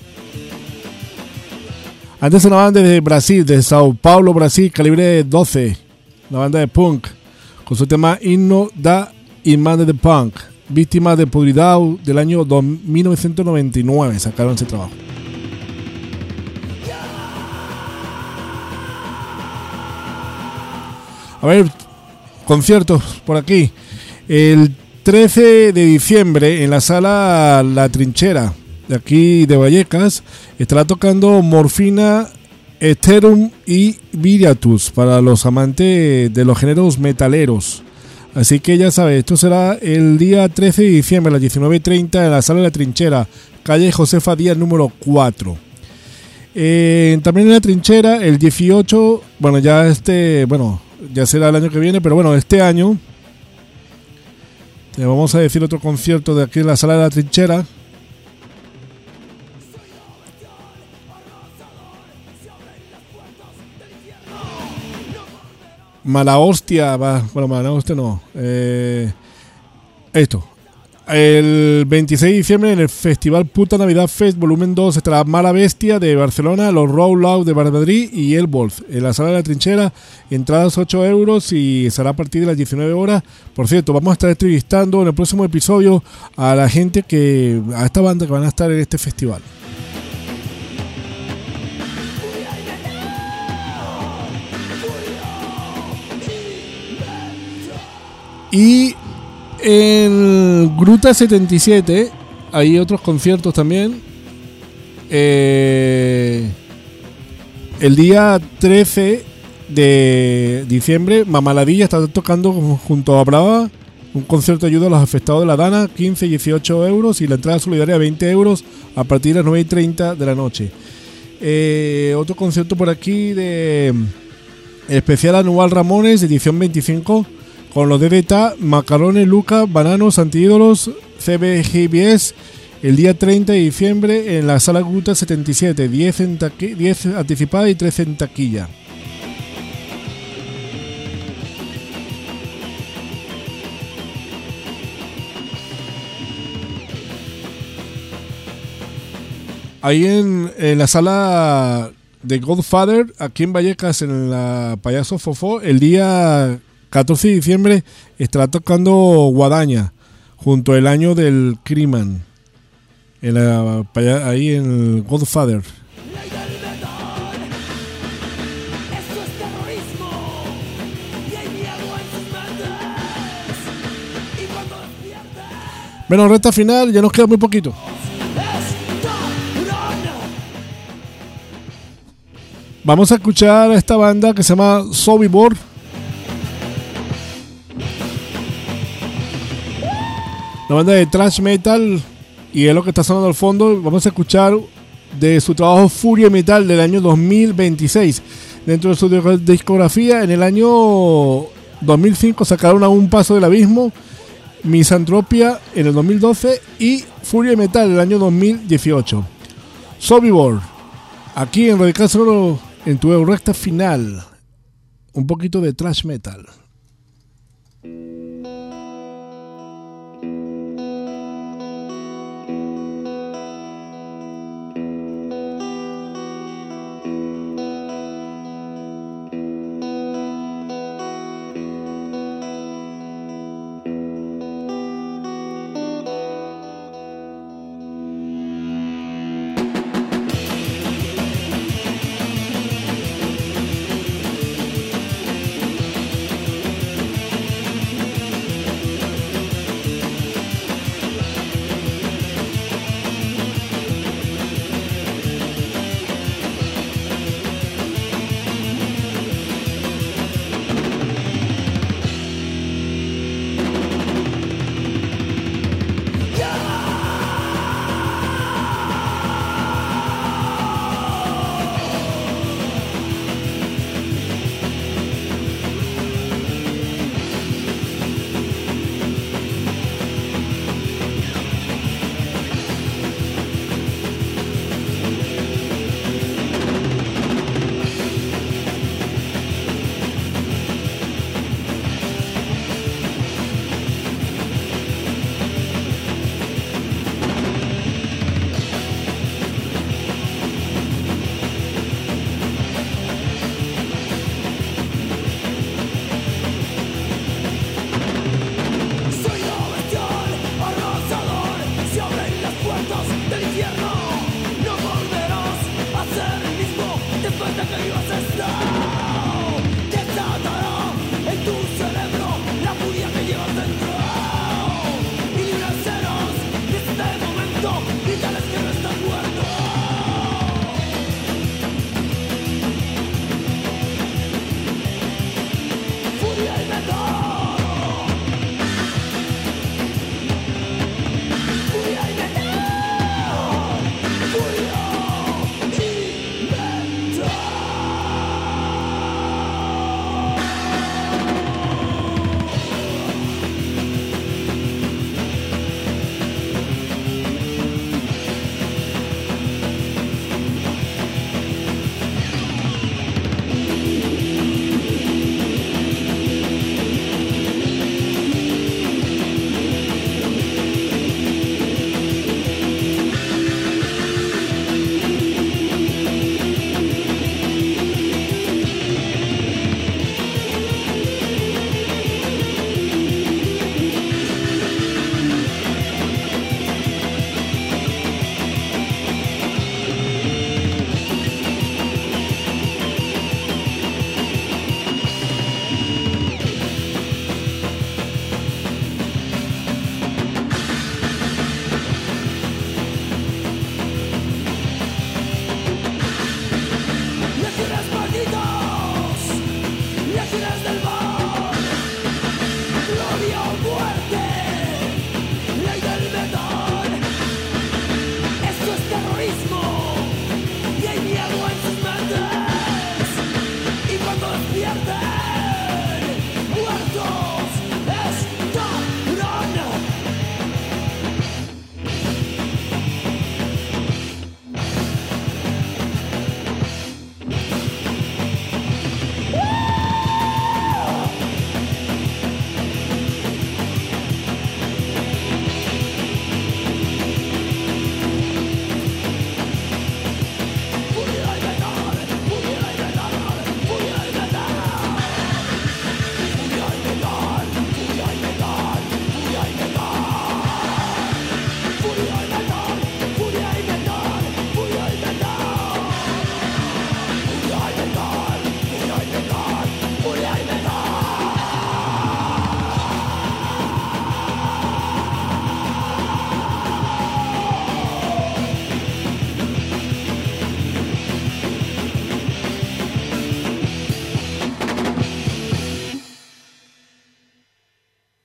Antes sonaban desde Brasil, de Sao Paulo, Brasil, Calibre doce, una banda de punk, con su tema Himno da Irmã de Punk, víctima de podridão del año mil novecientos noventa y nueve, sacaron ese trabajo. A ver, conciertos por aquí. El trece de diciembre en la sala La Trinchera de aquí de Vallecas estará tocando Morfina, Ethereum y Viriatus para los amantes de los géneros metaleros. Así que ya sabes, esto será el día trece de diciembre a las diecinueve y treinta en la sala de La Trinchera, calle Josefa Díaz número cuatro. Eh, también en La Trinchera el dieciocho, bueno ya este, bueno ya será el año que viene, pero bueno este año te vamos a decir otro concierto de aquí en la sala de La Trinchera. Mala hostia, va, bueno, mala hostia no. Eh, esto. El veintiséis de diciembre en el Festival Puta Navidad Fest Volumen dos estará Mala Bestia de Barcelona, los Roll Out de Madrid y El Wolf. En la sala de La Trinchera, entradas ocho euros y será a partir de las diecinueve horas. Por cierto, vamos a estar entrevistando en el próximo episodio a la gente que, a esta banda que van a estar en este festival. Y en Gruta setenta y siete hay otros conciertos también. Eh, el día trece de diciembre, Mamaladilla está tocando junto a Brava un concierto de ayuda a los afectados de la Dana, quince y dieciocho euros, y la entrada solidaria veinte euros a partir de las nueve y treinta de la noche. Eh, otro concierto por aquí de especial anual Ramones, edición veinticinco. Con los D D T A, Macarones, Luca, Bananos, Antídolos, C B G B S, el día treinta de diciembre en la Sala Gruta setenta y siete, diez, en taqui- diez anticipada y trece en taquilla. Ahí en, en la sala de Godfather, aquí en Vallecas, en la Payaso Fofó, el día catorce de diciembre estará tocando Guadaña junto al año del Crimen en la, ahí en el Godfather. Bueno, recta final, ya nos queda muy poquito. Vamos a escuchar a esta banda que se llama Sobibor. Una banda de thrash metal, y es lo que está sonando al fondo. Vamos a escuchar de su trabajo Furia Metal del año dos mil veintiséis. Dentro de su discografía, en el año dos mil cinco sacaron A un paso del abismo, Misantropia en el dos mil doce y Furia Metal en el año dos mil dieciocho. Sobibor, aquí en Radical Sonoro, en tu recta final, un poquito de thrash metal.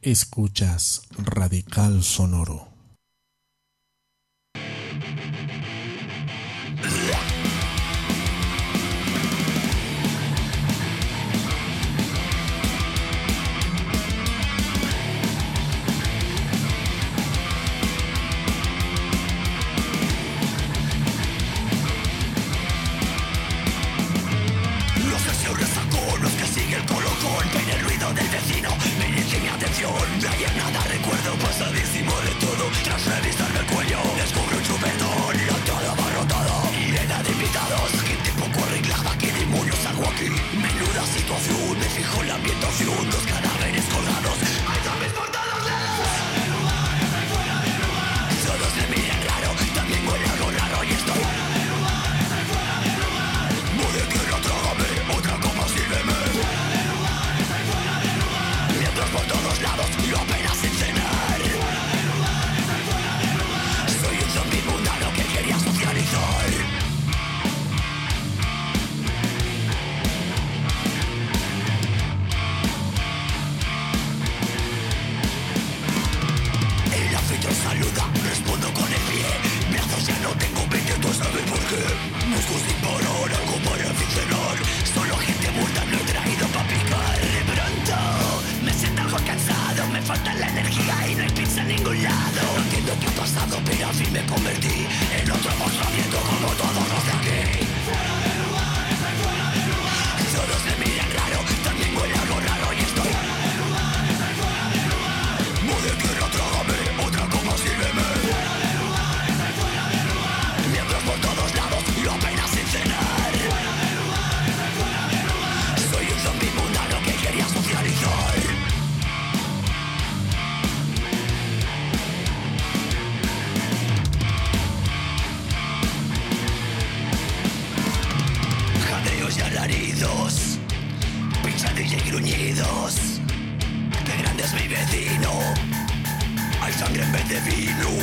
Escuchas Radical Sonoro. De ayer nada recuerdo, pasadísimo de todo. Tras revisarme el cuello, descubro un chupetón. La entrada abarrotada, llena de invitados. Gente poco arreglada, ¿qué demonios hago aquí? Menuda situación, me fijo en la ambientación. Dos cadáveres colgados, hay zombies por todos lados. Todos me miran raro, también huele algo raro y estoy fuera de lugar, estoy fuera de lugar. Voy de tierra, trágame, otra copa sírveme. Fuera de lugar, estoy fuera de lugar. Mientras por todos lados, yo apenas sin cenar. Fuera de lugar, estoy fuera de lugar. Soy un zombie mundano que quería socializar. El anfitrión saluda, respondo con el pie. Brazos ya no tengo, vete, tú sabes por qué. Busco sin parar, algo para ficcionar. Solo gente muerta no he traído pa' picar. De pronto me siento algo cansado, me falta la energía y no hay pizza en ningún lado. No entiendo qué ha pasado, pero al fin me convertí en otro monstruo viendo como todos los de aquí. Fuera de lugar, estoy fuera de lugar. Todos me miran raro, también huele algo raro y estoy fuera de lugar, estoy fuera de lugar. Voy de tierra, trágame, otra copa sírveme. Fuera de lugar, estoy fuera de lugar. Mientras por todos lados, yo apenas sin cenar. Fuera de lugar, estoy fuera de lugar. Soy un zombie mundano que quería socializar. Jadeos y alaridos, pinchadilla y gruñidos. Qué grande es mi vecino, hay sangre en vez de vino.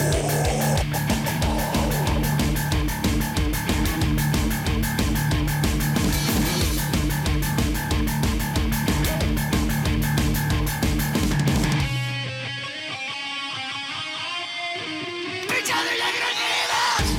¡Pinchadilla y gruñidos!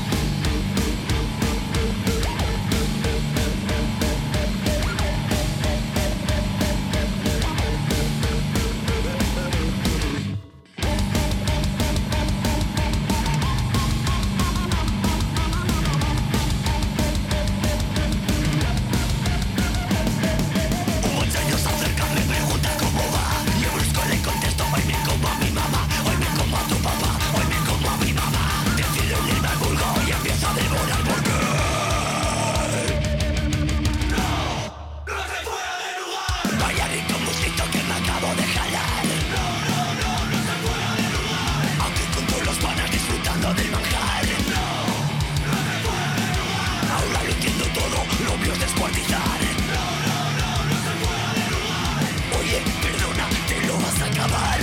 Un montaño se acerca, me pregunta cómo va. Yo brusco le contesto, hoy me como a mi mamá, hoy me como a tu papá, hoy me como a mi mamá. Decido unirme al vulgo y empiezo a devorar por qué. No, no estoy fuera de lugar. Vaya rico musito que me acabo de jalar. No, no, no, no estoy fuera de lugar. Aunque con todos los panas disfrutando del manjar. No, no estoy fuera de lugar. Ahora lo entiendo todo, lo mío es descuartizar. No, no, no, no estoy fuera de lugar. Oye, perdona, te lo vas a acabar.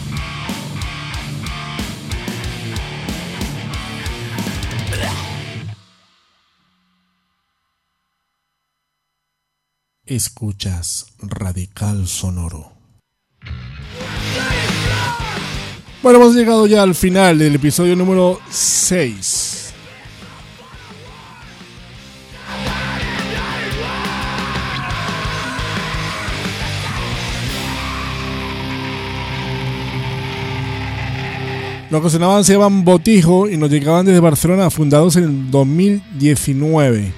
Escuchas Radical Sonoro. Bueno, hemos llegado ya al final del episodio número seis. Los que sonaban se llaman Botijo y nos llegaban desde Barcelona, fundados en el dos mil diecinueve.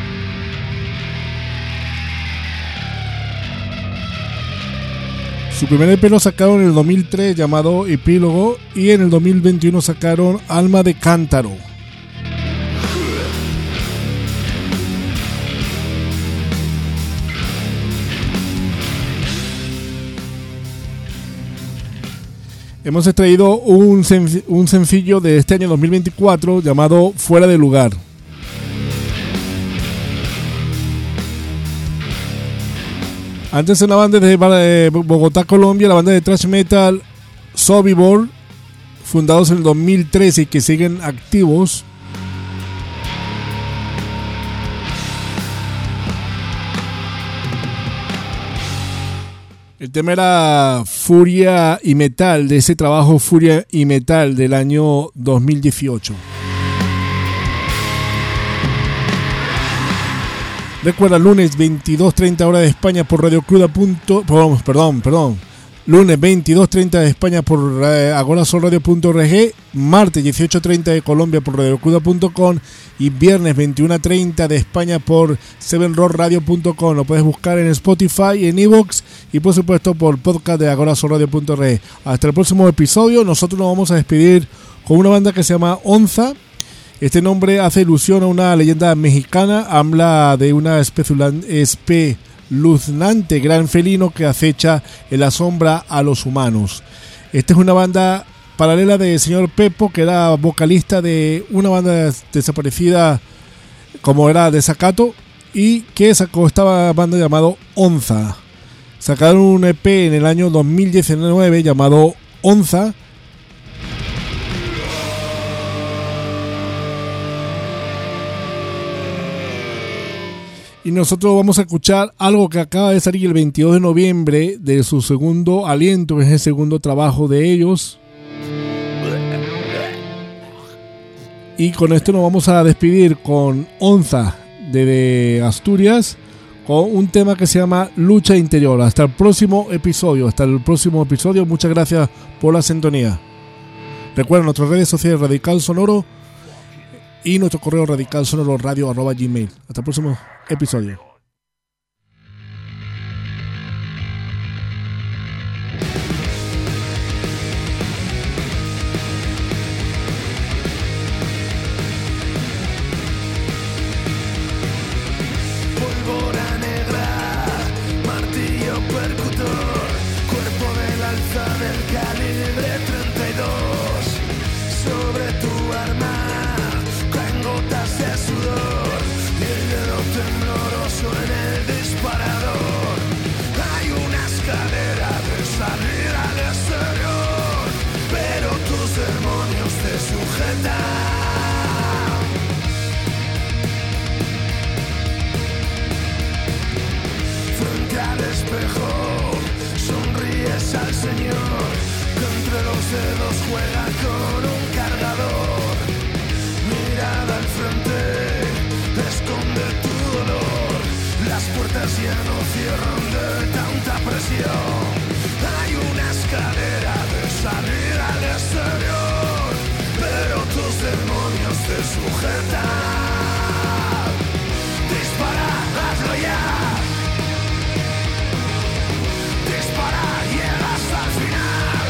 Su primer E P lo sacaron en el dos mil tres llamado Epílogo y en el dos mil veintiuno sacaron Alma de Cántaro. Hemos extraído un, senc- un sencillo de este año dos mil veinticuatro llamado Fuera de Lugar. Antes sonaban desde Bogotá, Colombia, la banda de thrash metal Sobibor, fundados en el dos mil trece y que siguen activos. El tema era Furia y Metal, de ese trabajo Furia y Metal del año dos mil dieciocho. Recuerda, lunes veintidós treinta hora de España por Radio Cruda. Perdón, perdón, perdón. Lunes veintidós treinta de España por eh, agorasolradio punto org, martes dieciocho treinta de Colombia por radiocruda punto com y viernes veintiuno treinta de España por seven rock radio punto com. Lo puedes buscar en Spotify, en iVoox y por supuesto por podcast de agorasolradio punto org. Hasta el próximo episodio. Nosotros nos vamos a despedir con una banda que se llama Onza. Este nombre hace ilusión a una leyenda mexicana. Habla de una espeluznante gran felino que acecha en la sombra a los humanos. Esta es una banda paralela de señor Pepo, que era vocalista de una banda desaparecida como era Desacato, y que sacó esta banda llamado Onza. Sacaron un E P en el año dos mil diecinueve llamado Onza. Y nosotros vamos a escuchar algo que acaba de salir el veintidós de noviembre de su segundo aliento, que es el segundo trabajo de ellos. Y con esto nos vamos a despedir con Onza de Asturias, con un tema que se llama Lucha Interior. Hasta el próximo episodio, hasta el próximo episodio. Muchas gracias por la sintonía. Recuerden nuestras redes sociales Radical Sonoro y nuestro correo radicalsonororadio arroba gmail. Hasta el próximo episodio. Pólvora negra, martillo percutor, cuerpo del alza del calibre treinta y dos. Sobre tu arma caen gotas de sudor y el dedo tembloroso en el disparador. Hay una escalera de salida al exterior, pero tus demonios te sujetan. Frente al espejo sonríes al Señor, que entre los dedos juega con un cargador. Mirada al frente, esconde tu dolor. Las puertas ya no cierran de tanta presión. Hay una escalera de salida al exterior, pero tus demonios te sujetan. Dispara, hazlo ya. Dispara, llega hasta el final.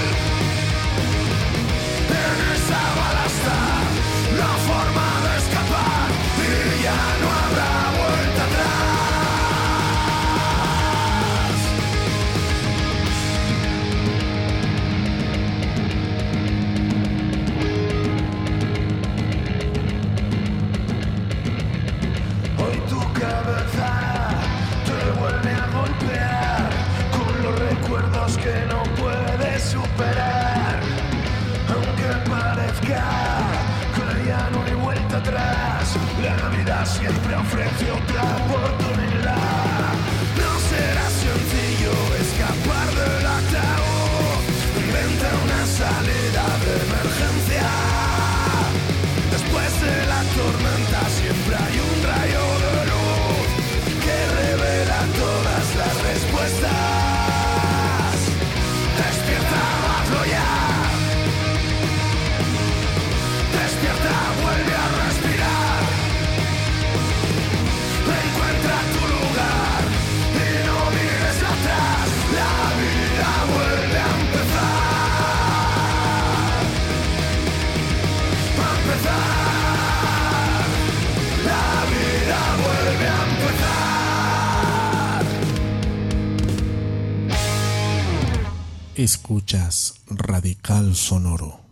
En esa bala está la forma de escapar y ya no habrá vuelta atrás. Hoy tu cabeza te vuelve a golpear con los recuerdos que no puedes superar. Aunque parezca que ya no hay vuelta atrás, la vida siempre ofrece otra oportunidad. No será sencillo escapar del ataúd, inventa una salida de emergencia. Después de la tormenta siempre hay un rayo de luz que revela todas las respuestas. Despierta, hazlo ya. Despierta, vuelve a respirar. Encuentra tu lugar y no mires atrás. La vida vuelve a empezar. A empezar. La vida vuelve a empezar. Escuchas Radical Sonoro.